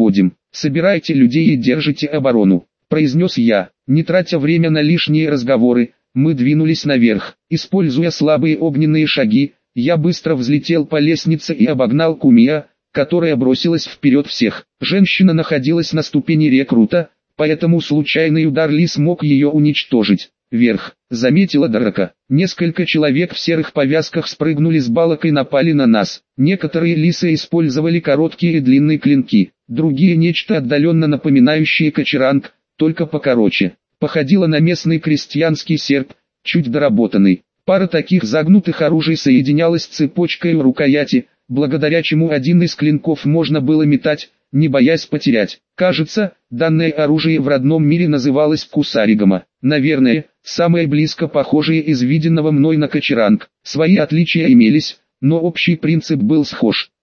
[SPEAKER 1] «Собирайте людей и держите оборону», — произнес я. Не тратя время на лишние разговоры, мы двинулись наверх. Используя слабые огненные шаги, я быстро взлетел по лестнице и обогнал Кумия, которая бросилась вперед всех. Женщина находилась на ступени рекрута, поэтому случайный удар Ли смог ее уничтожить. «Вверх», — заметила Драка. Несколько человек в серых повязках спрыгнули с балок и напали на нас. Некоторые лисы использовали короткие и длинные клинки, другие нечто отдаленно напоминающее кочеранг, только покороче. Походило на местный крестьянский серп, чуть доработанный. Пара таких загнутых оружий соединялась цепочкой у рукояти, благодаря чему один из клинков можно было метать, не боясь потерять. Кажется, данное оружие в родном мире называлось кусаригама. Наверное, самое близко похожее из виденного мной на кочеранг. Свои отличия имелись, но общий принцип был схож.